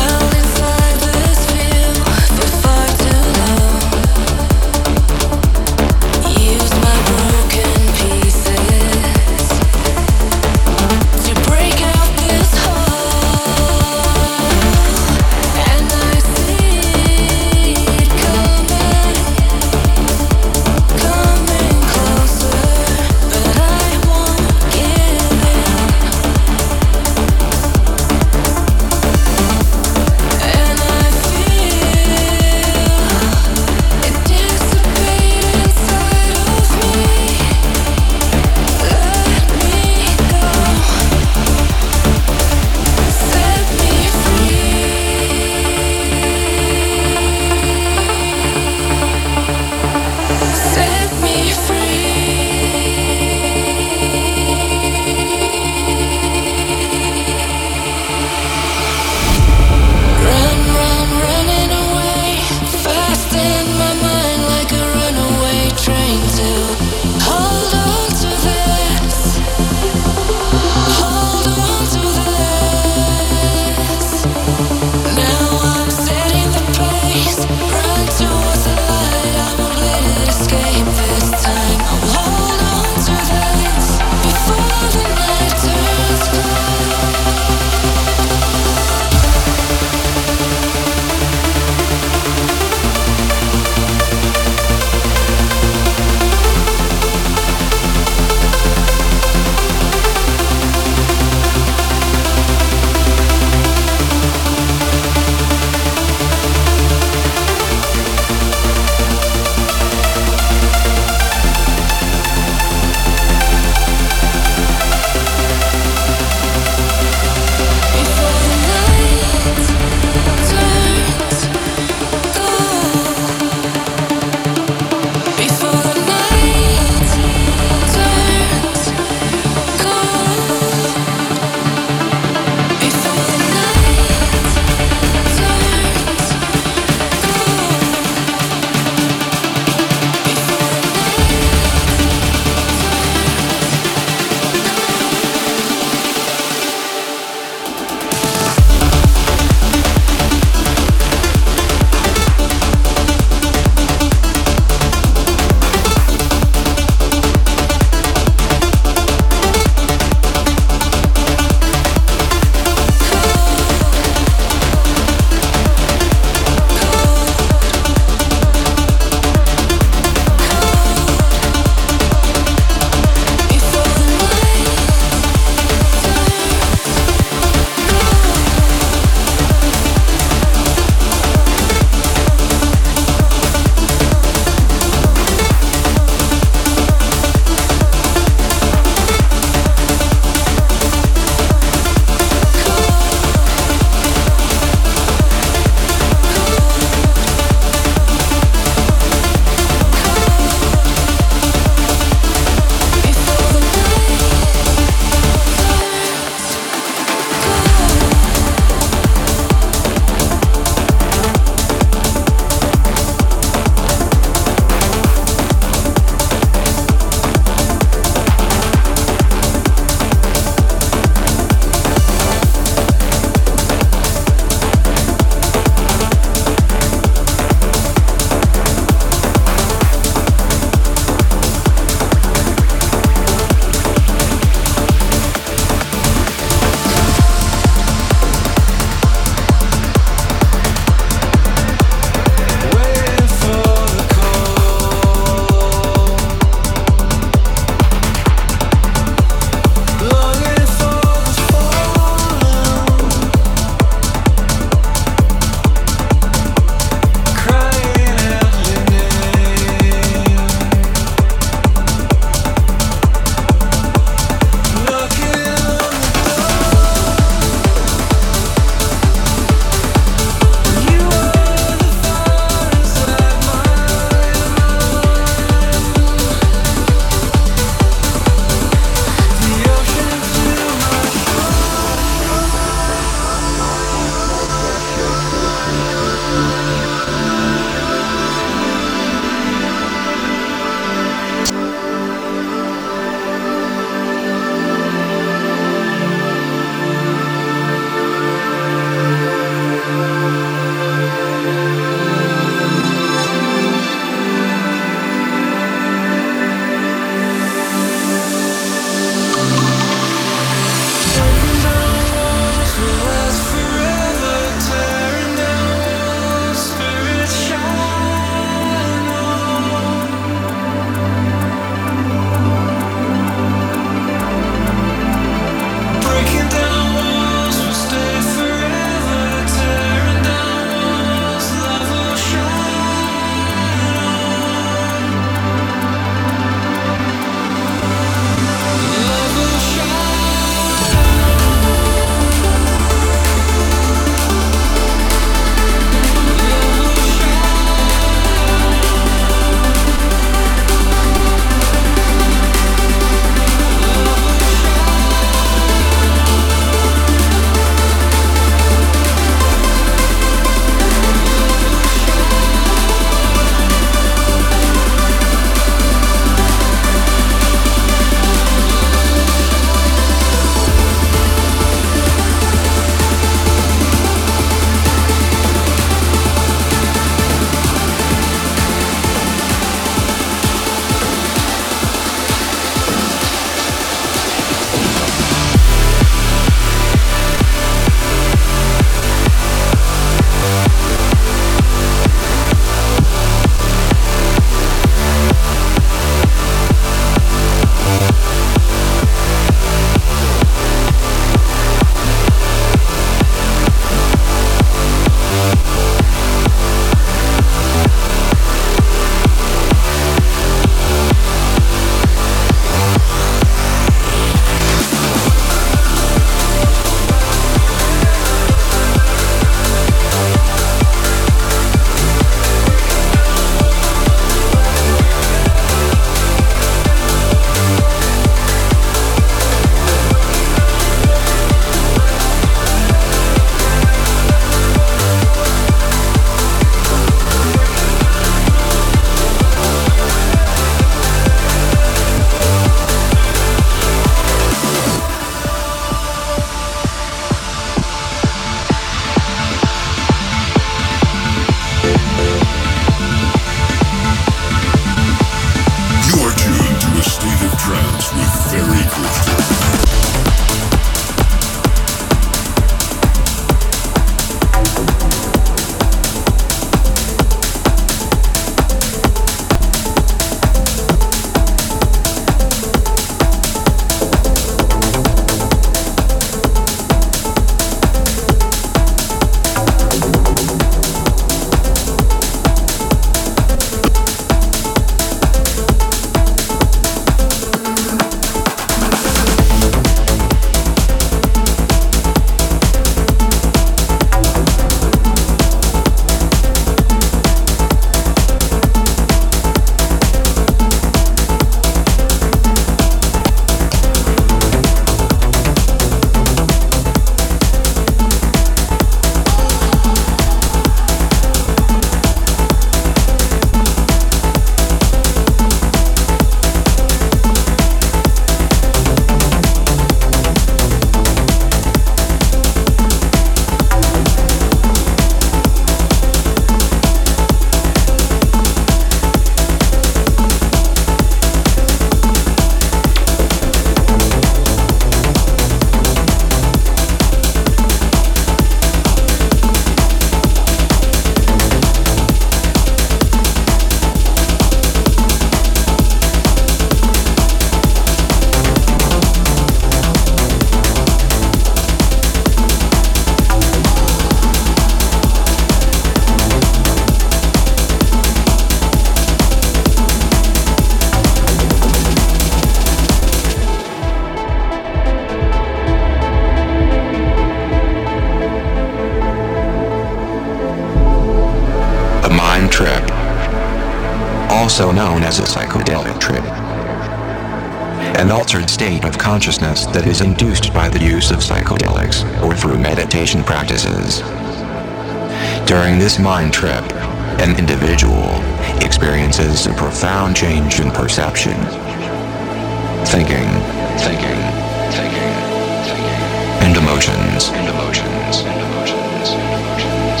also known as a psychedelic trip. An altered state of consciousness that is induced by the use of psychedelics or through meditation practices. During this mind trip, an individual experiences a profound change in perception, thinking, thinking, thinking, thinking, and emotions, and emotions, and emotions, and emotions.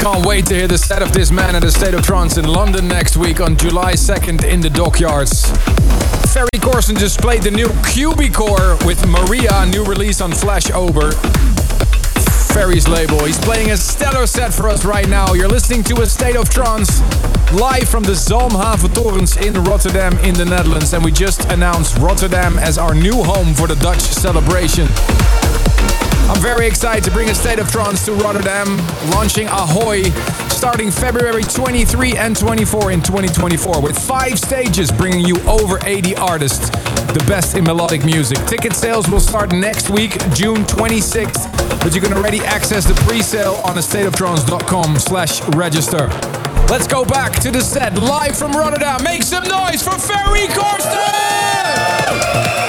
Can't wait to hear the set of this man at the State of Trance in London next week on July second in the Dockyards. Ferry Corsten just played the new Cubicore with Maria, new release on Flash Ober. Ferry's label. He's playing a stellar set for us right now. You're listening to A State of Trance live from the Zalmhaven Torens in Rotterdam in the Netherlands. And we just announced Rotterdam as our new home for the Dutch celebration. I'm very excited to bring A State of Trance to Rotterdam, launching Ahoy, starting February twenty-third and twenty-fourth in twenty twenty-four, with five stages bringing you over eighty artists, the best in melodic music. Ticket sales will start next week, June twenty-sixth, but you can already access the pre-sale on a state of trance dot com slash register. Let's go back to the set, live from Rotterdam. Make some noise for Ferry Corsten!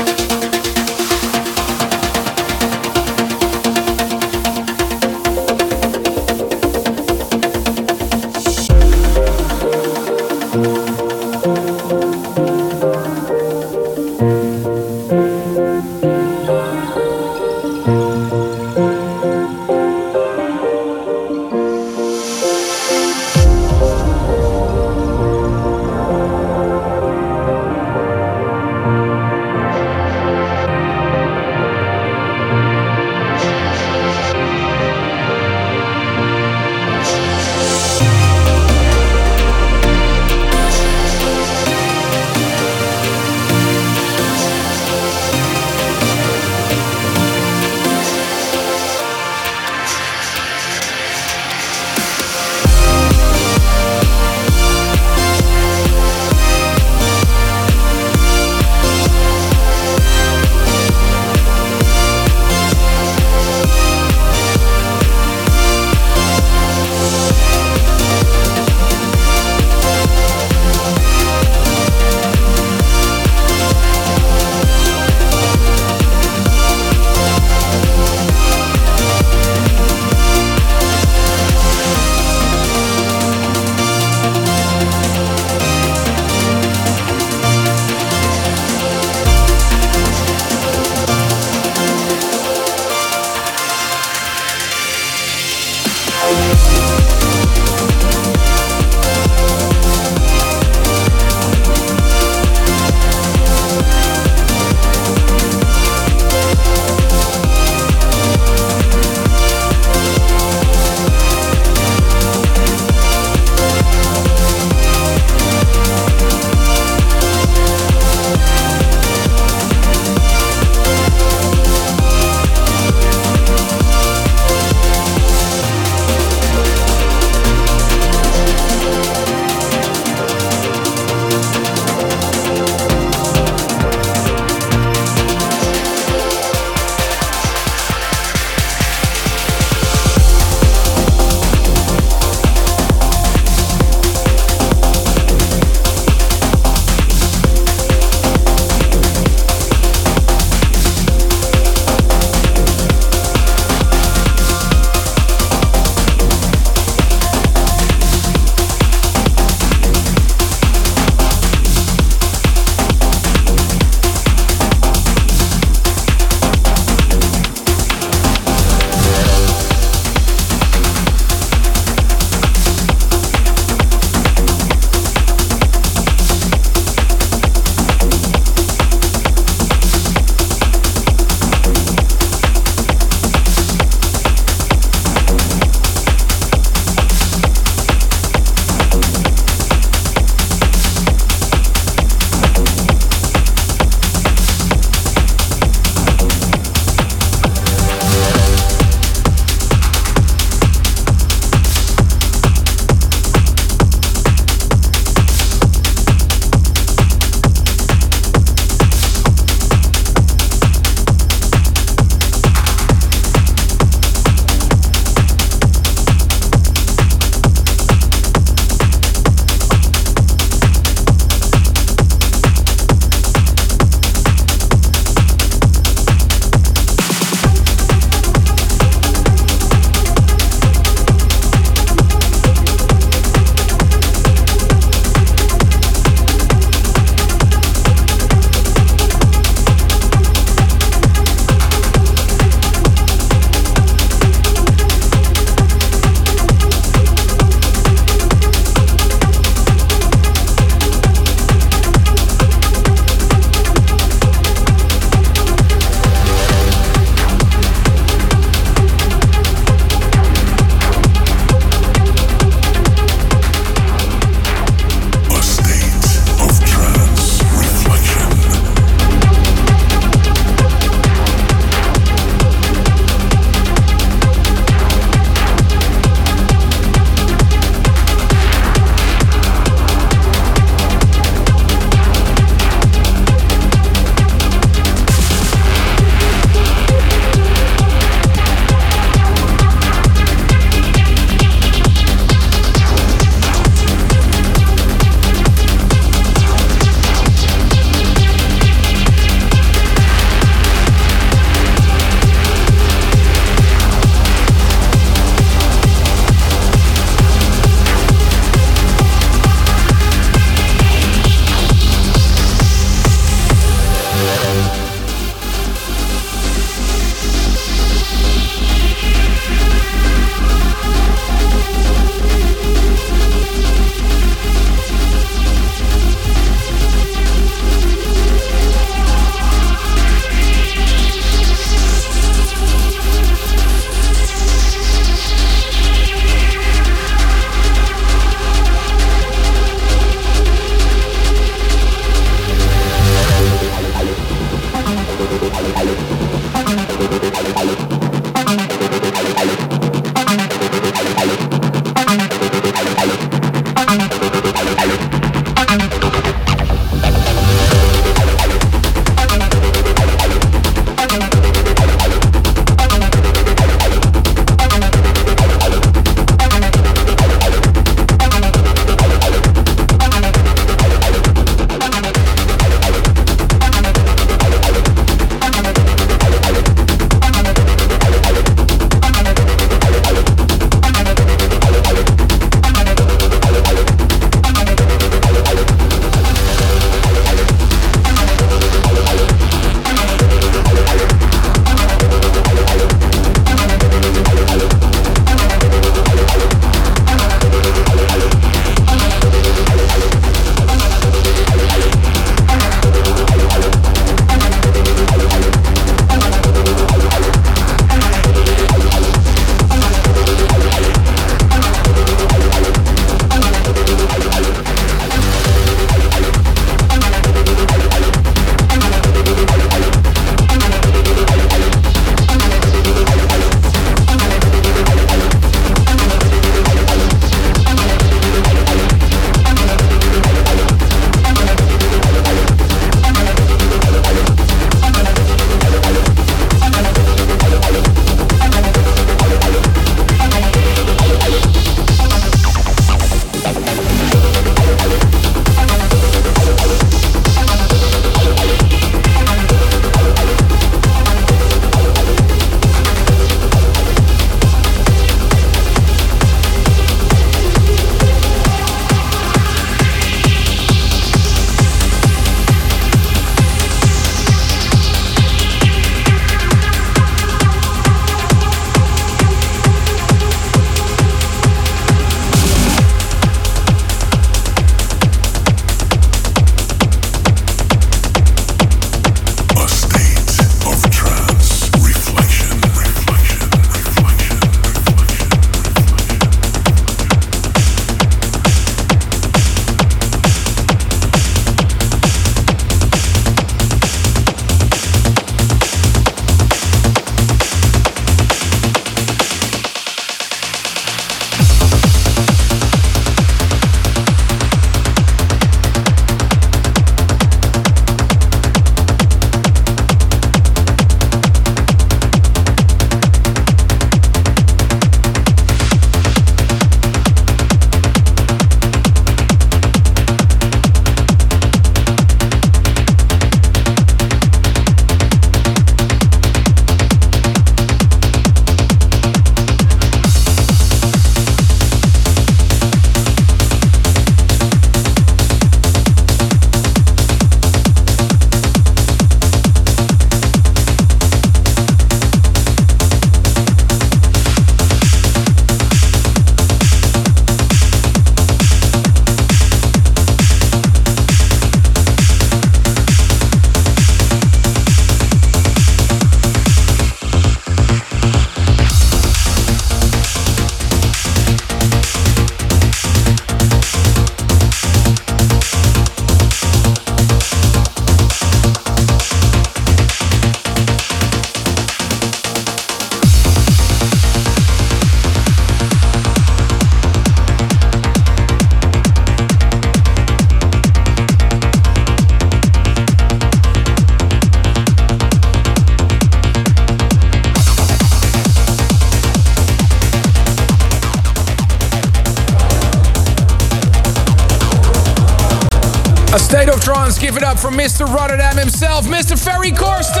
A state of trance, give it up for Mister Rotterdam himself, Mister Ferry Corsten!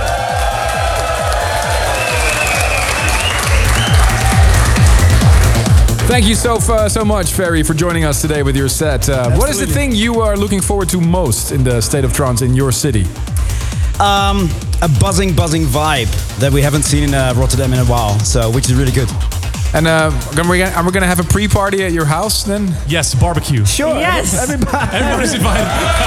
Thank you so uh, so much, Ferry, for joining us today with your set. Uh, what is the thing you are looking forward to most in the State of Trance in your city? Um, a buzzing, buzzing vibe that we haven't seen in uh, Rotterdam in a while, so which is really good. And uh, are we gonna, are we gonna have a pre-party at your house then? Yes, barbecue. Sure. Yes. Everybody. Everybody's invited.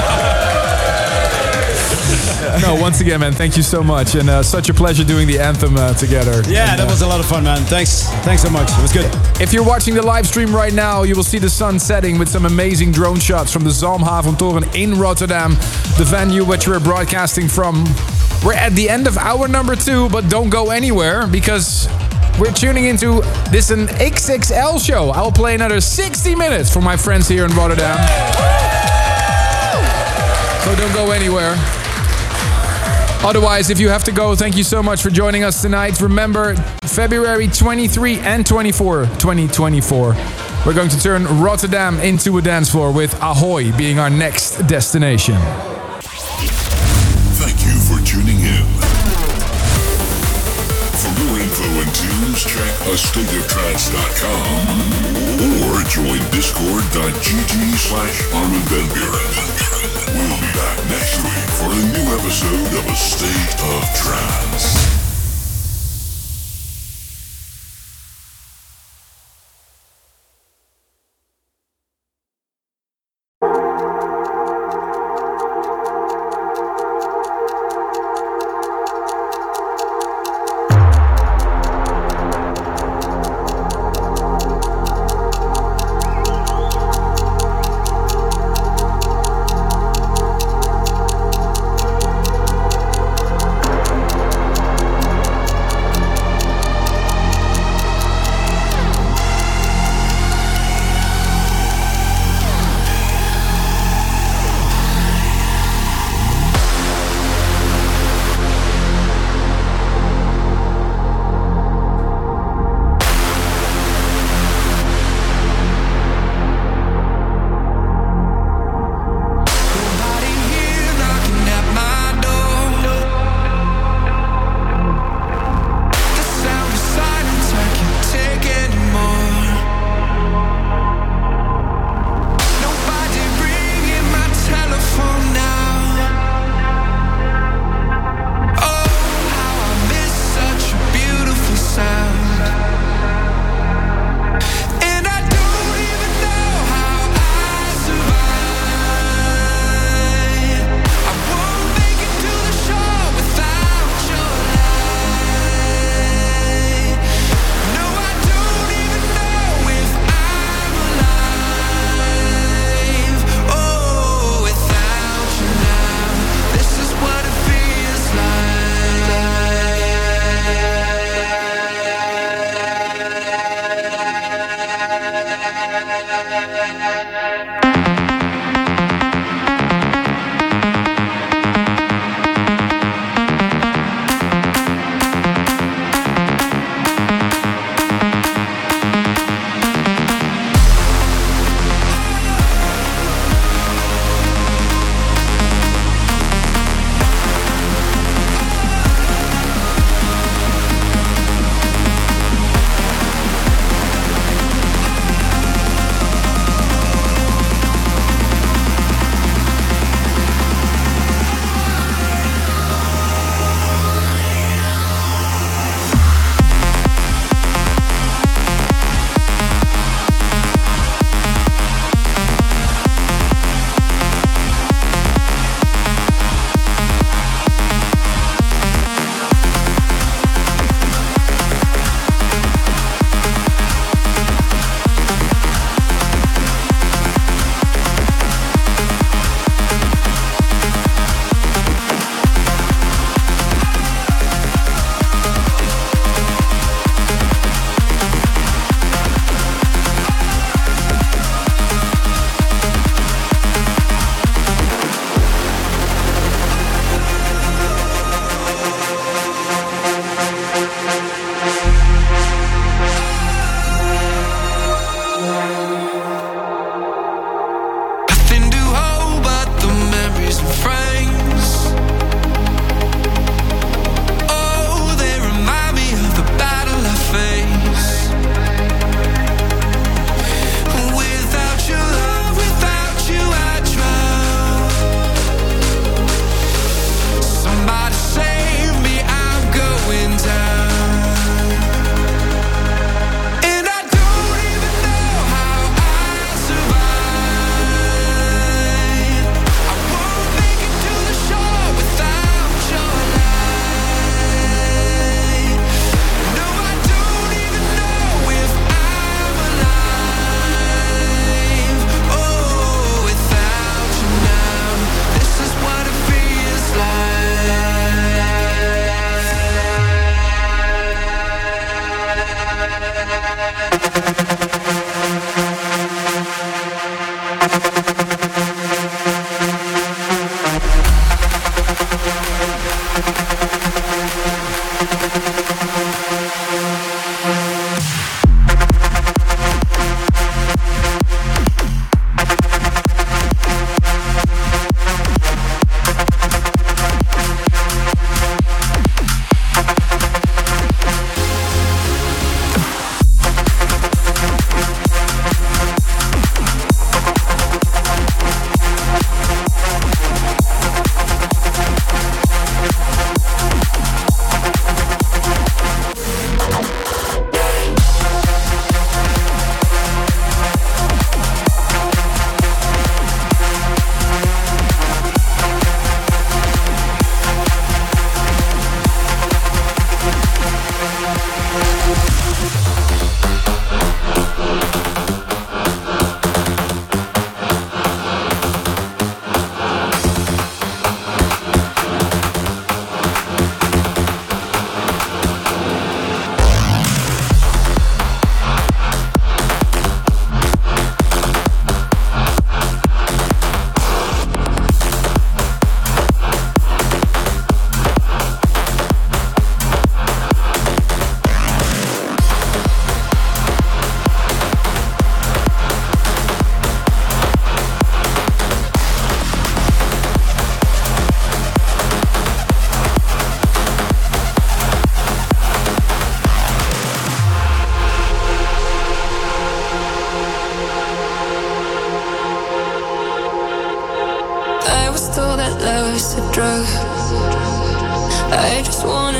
No, once again, man, thank you so much, and uh, such a pleasure doing the anthem uh, together. Yeah, and, that uh, was a lot of fun, man. Thanks, thanks so much. It was good. If you're watching the live stream right now, you will see the sun setting with some amazing drone shots from the Zalmhaventoren in Rotterdam, the venue which we're broadcasting from. We're at the end of hour number two, but don't go anywhere because we're tuning into this an X X L show. I'll play another sixty minutes for my friends here in Rotterdam. So don't go anywhere. Otherwise, if you have to go, thank you so much for joining us tonight. Remember, February twenty-third and twenty-fourth, twenty twenty-four. We're going to turn Rotterdam into a dance floor with Ahoy being our next destination. Thank you for tuning in. For more info and tunes, check a state of trance dot com or join discord.gg slash Armin van Buuren. We'll be back next week for a new episode of A State of Trance.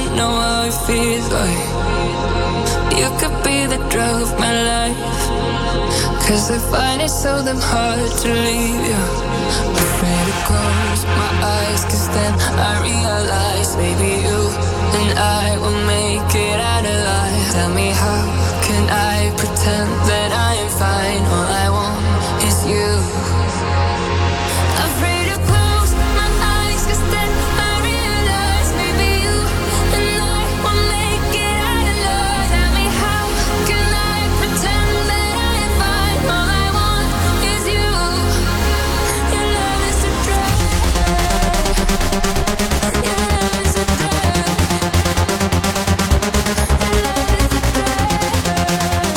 wanna know how it feels like. You could be the drug of my life. Cause I find it so damn hard to leave you. Afraid to close my eyes, cause then I realize maybe you and I will make it out alive. Tell me, how can I pretend that I am fine? All I want is you. Afraid to close my eyes, cause then I realize maybe you and I will make it out alive. Tell me, how can I pretend that I am fine? All I want is you. Your love is a drug. Your love is a drug. Your love is a drug.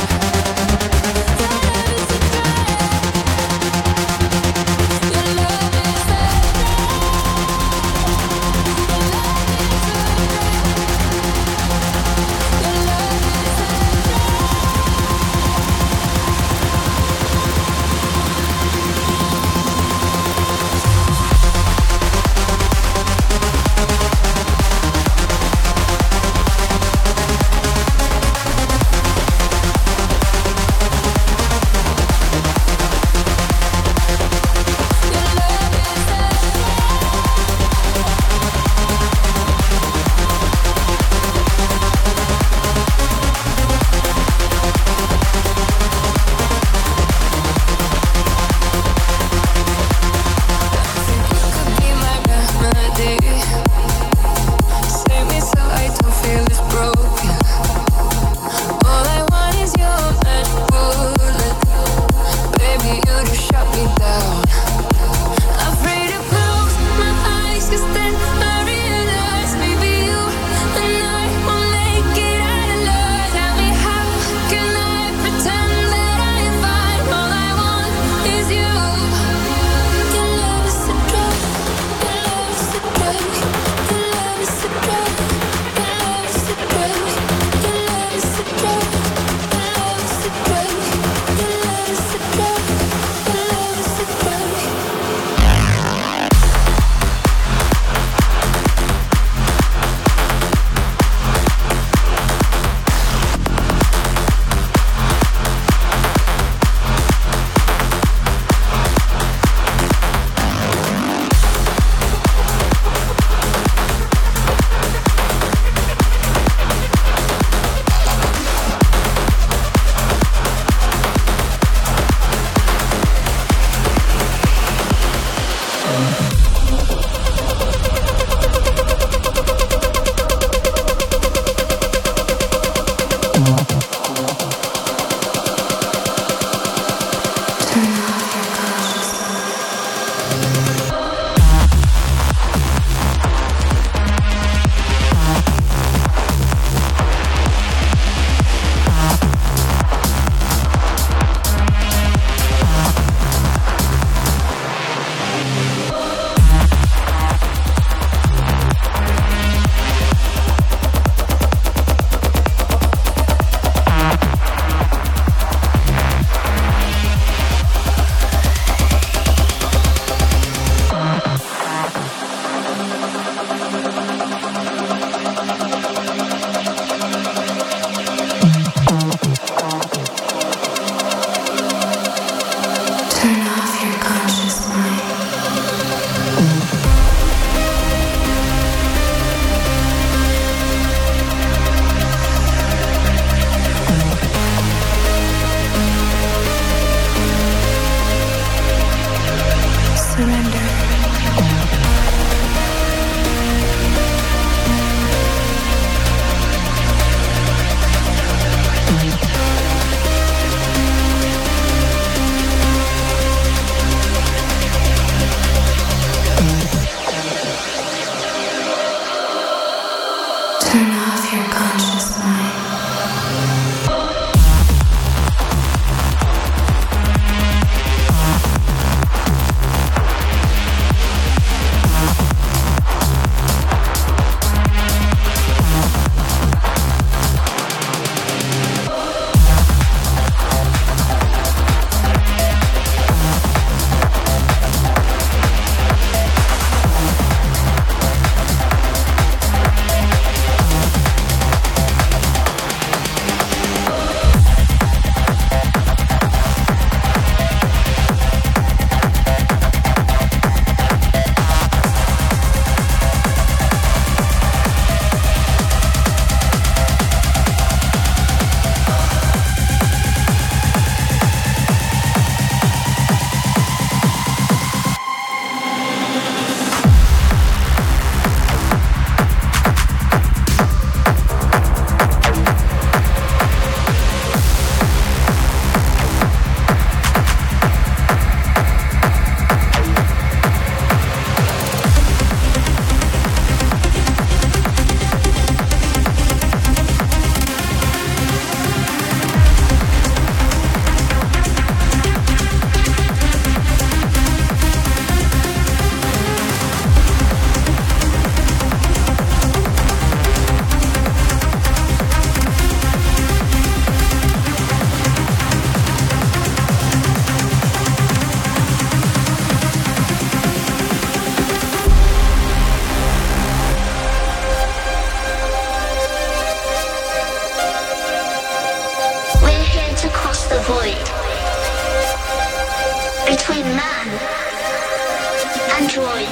man, android.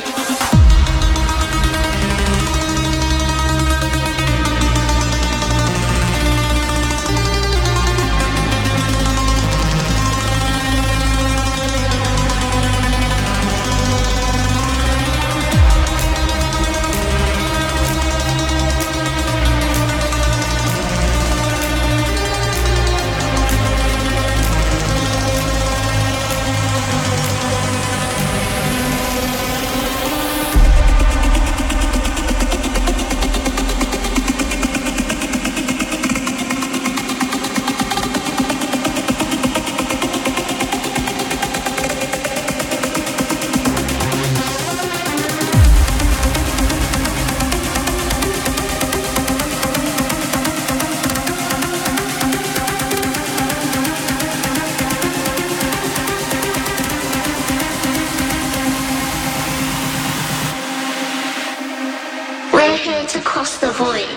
To cross the void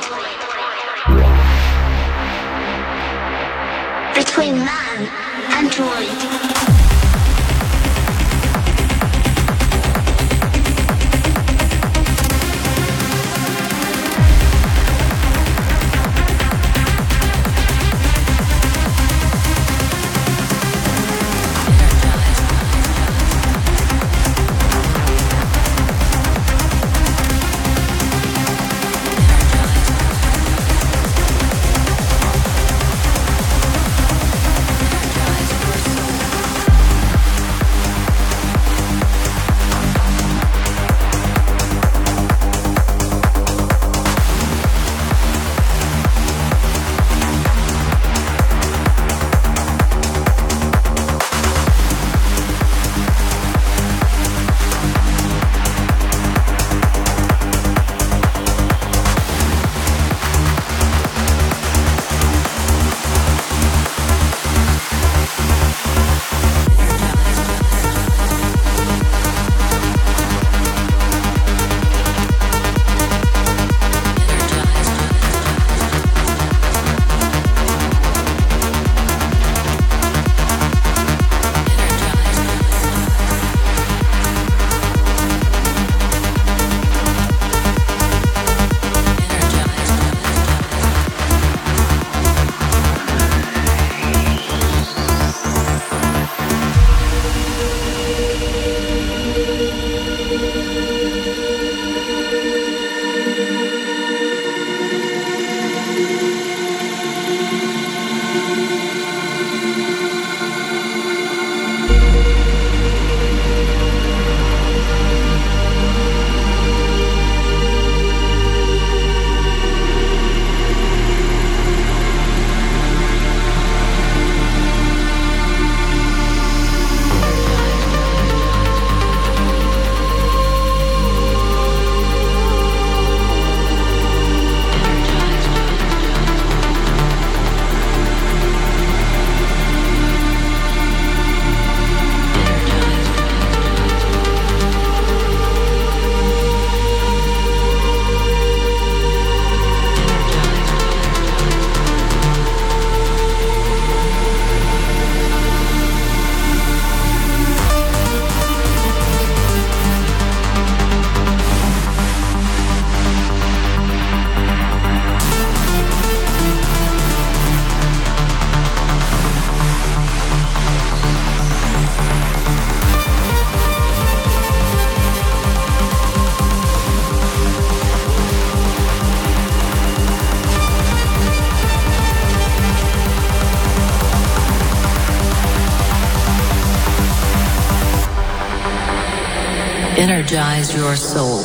between man and droid. Energize your soul.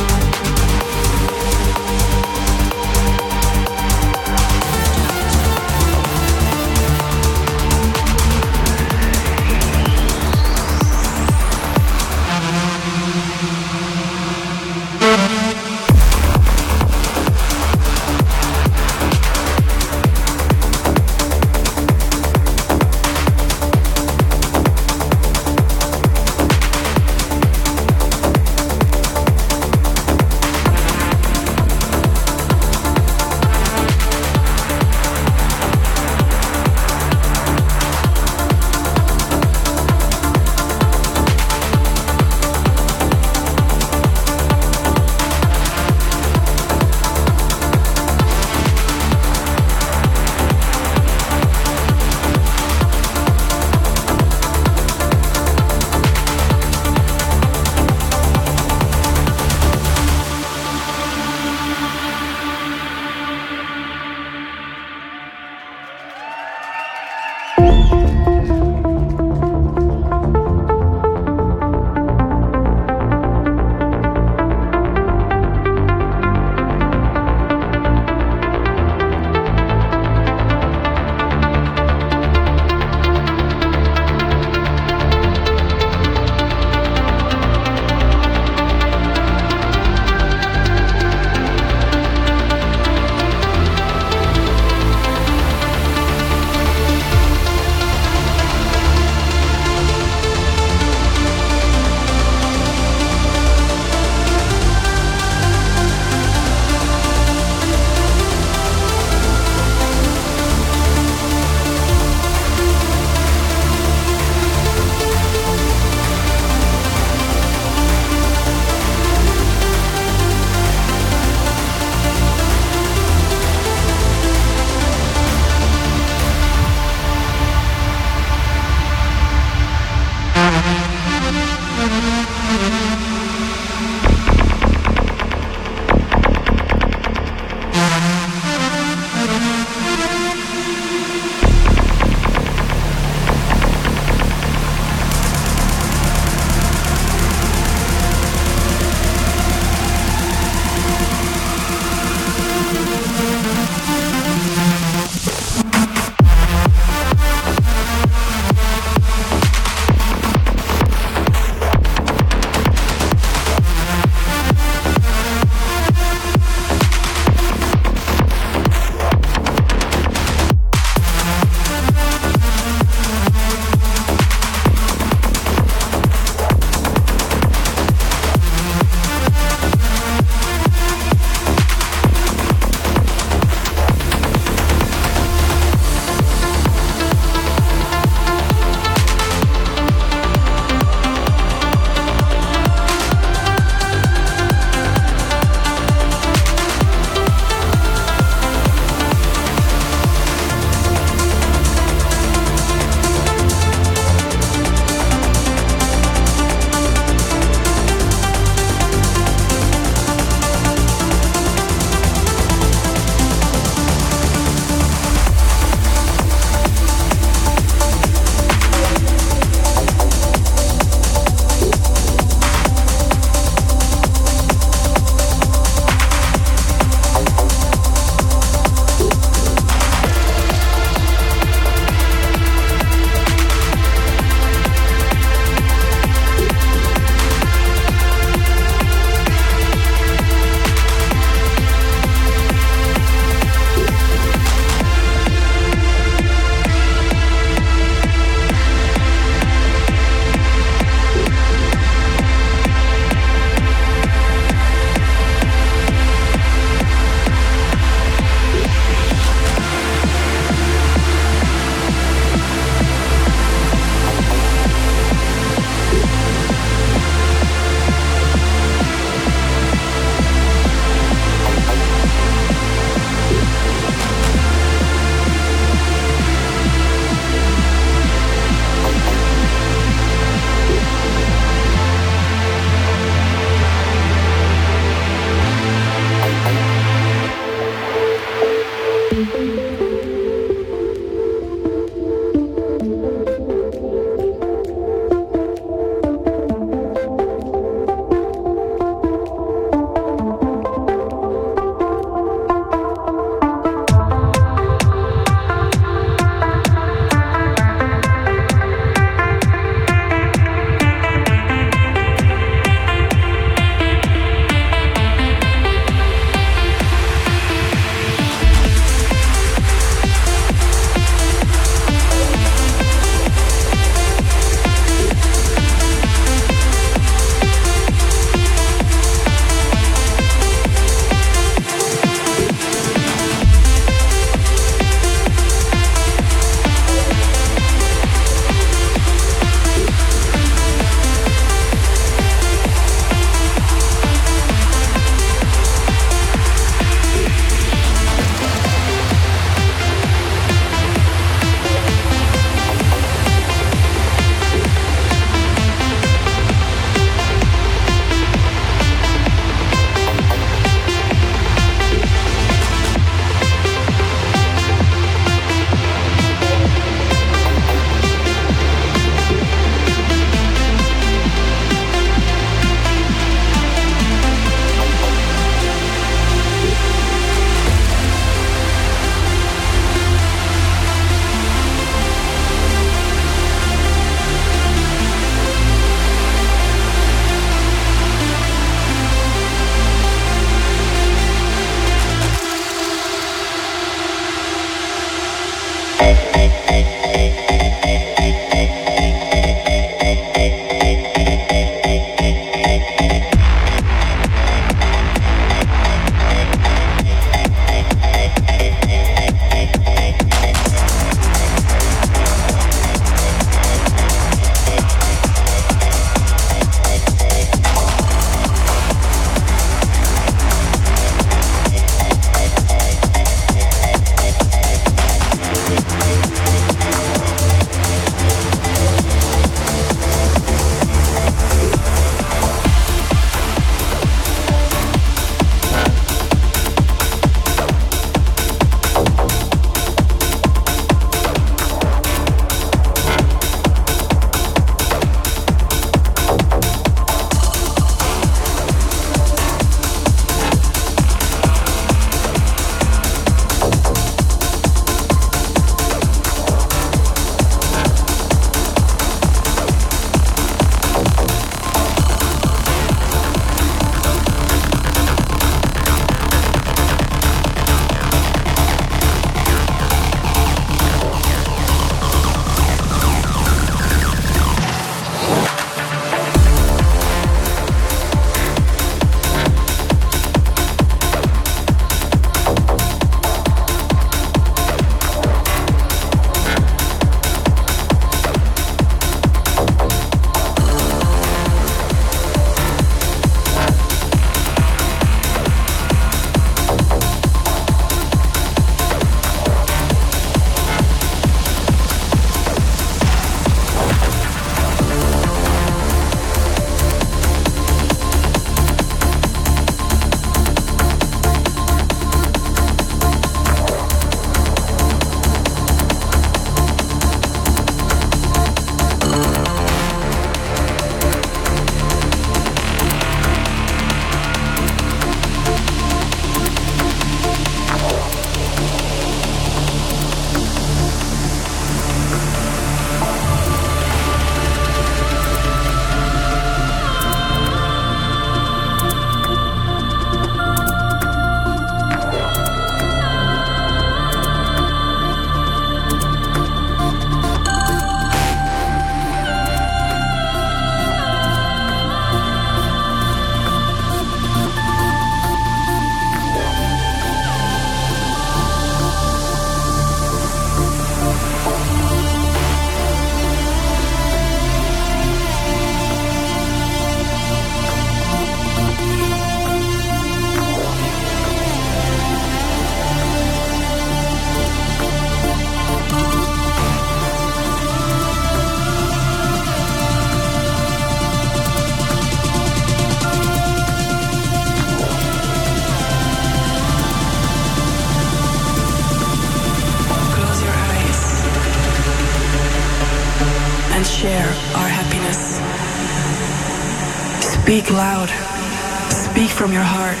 Speak loud. Speak from your heart.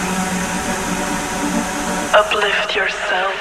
Uplift yourself.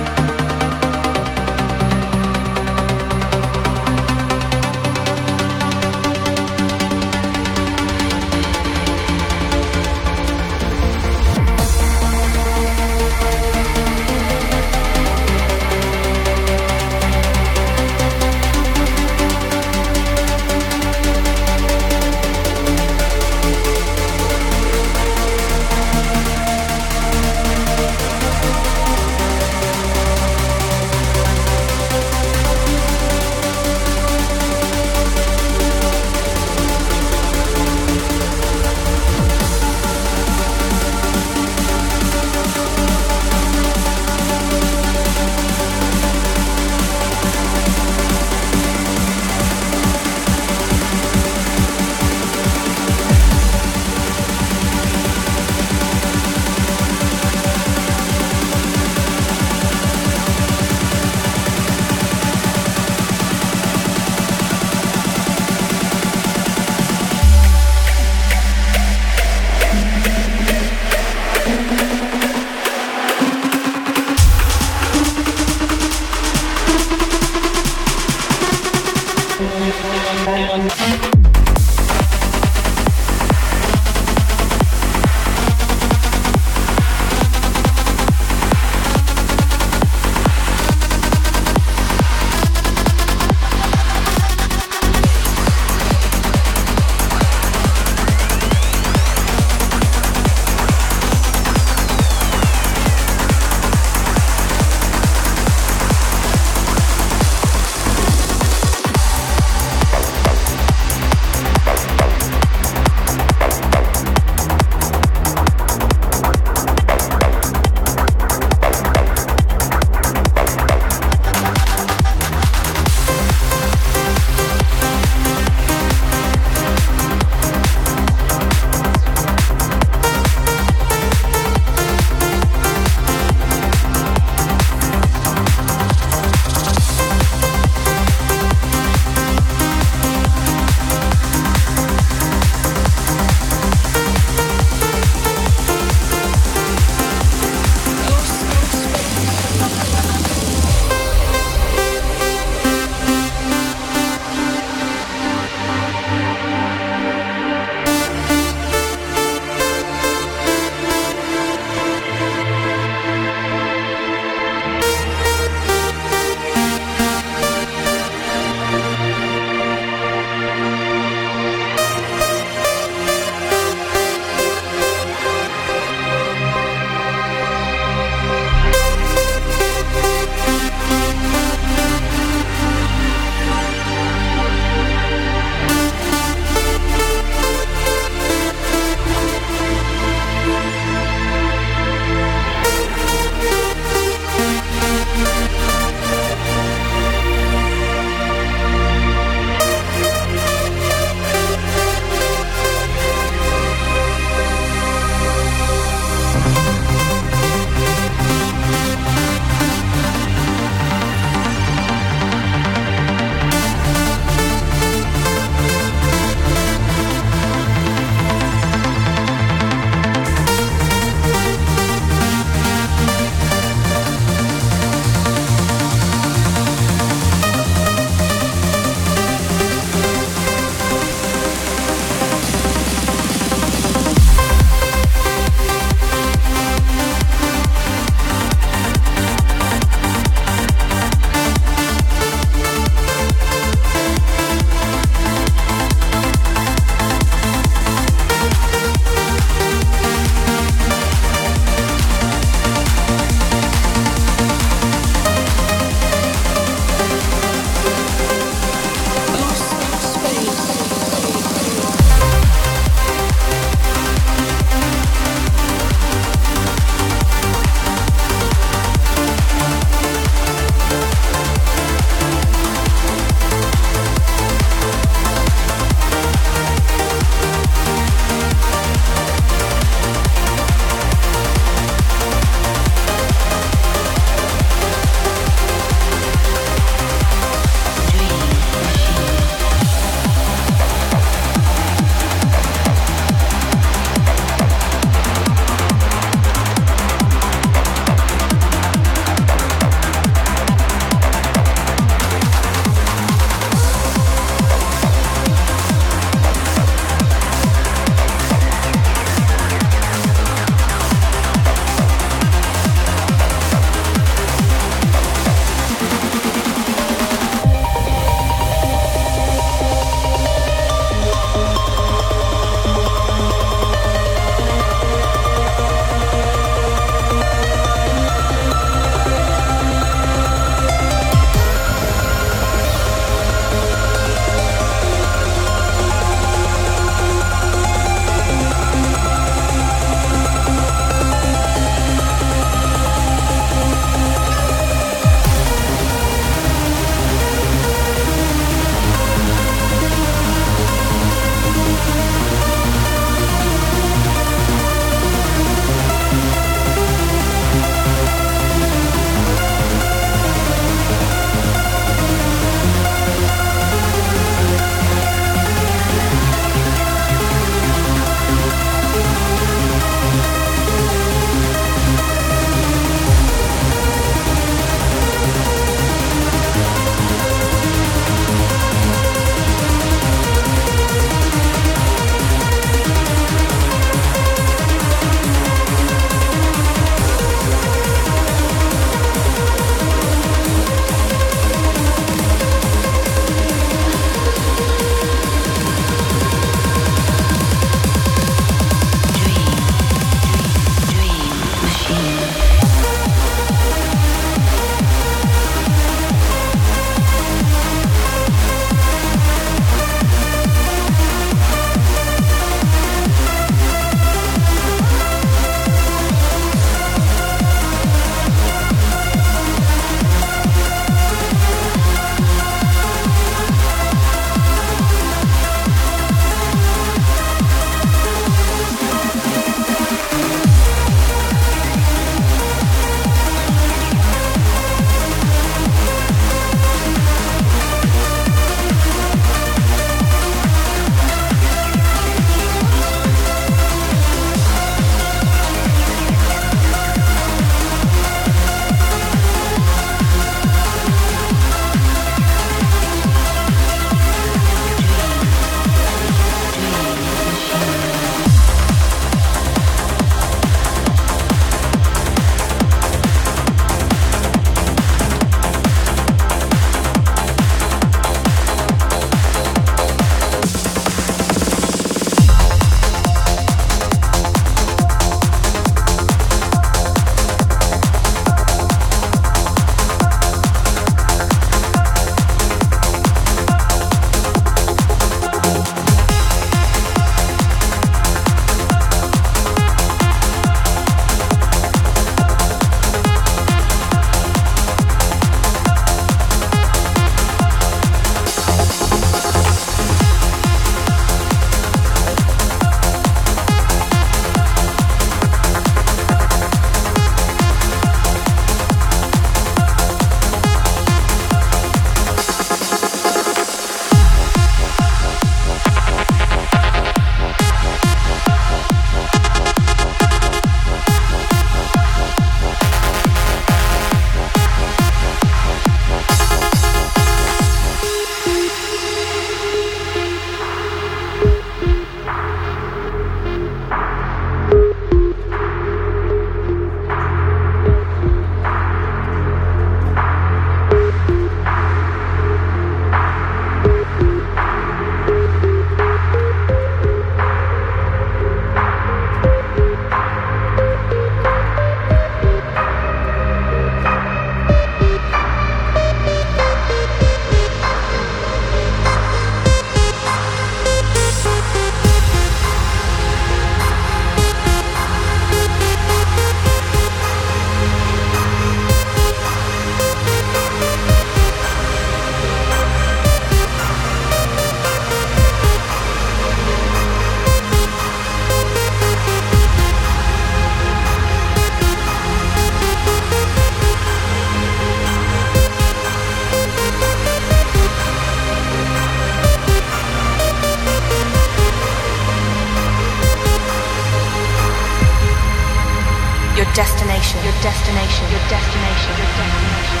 Your destination, your destination, your destination, your destination.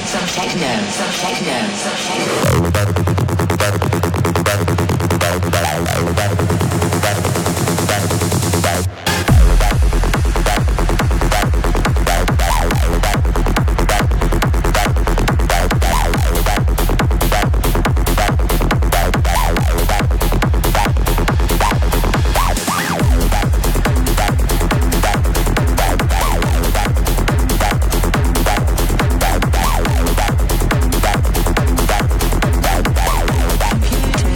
some techno, some techno, some Computer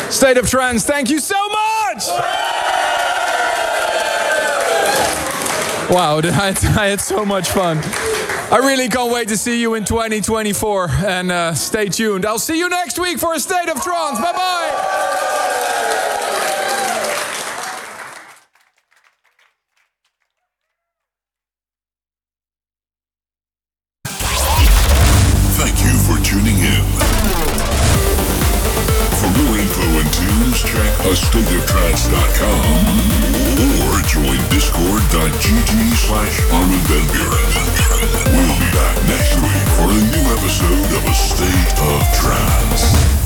State of Trance, thank you so much! Wow, I had, I had so much fun. I really can't wait to see you in twenty twenty-four. And uh, stay tuned. I'll see you next week for a State of Trance. Bye-bye! Thank you for tuning in. For more info and tunes, check a state of trance dot com or join discord.gg slash Armin van Buuren. We'll be back next week for a new episode of A State of Trance.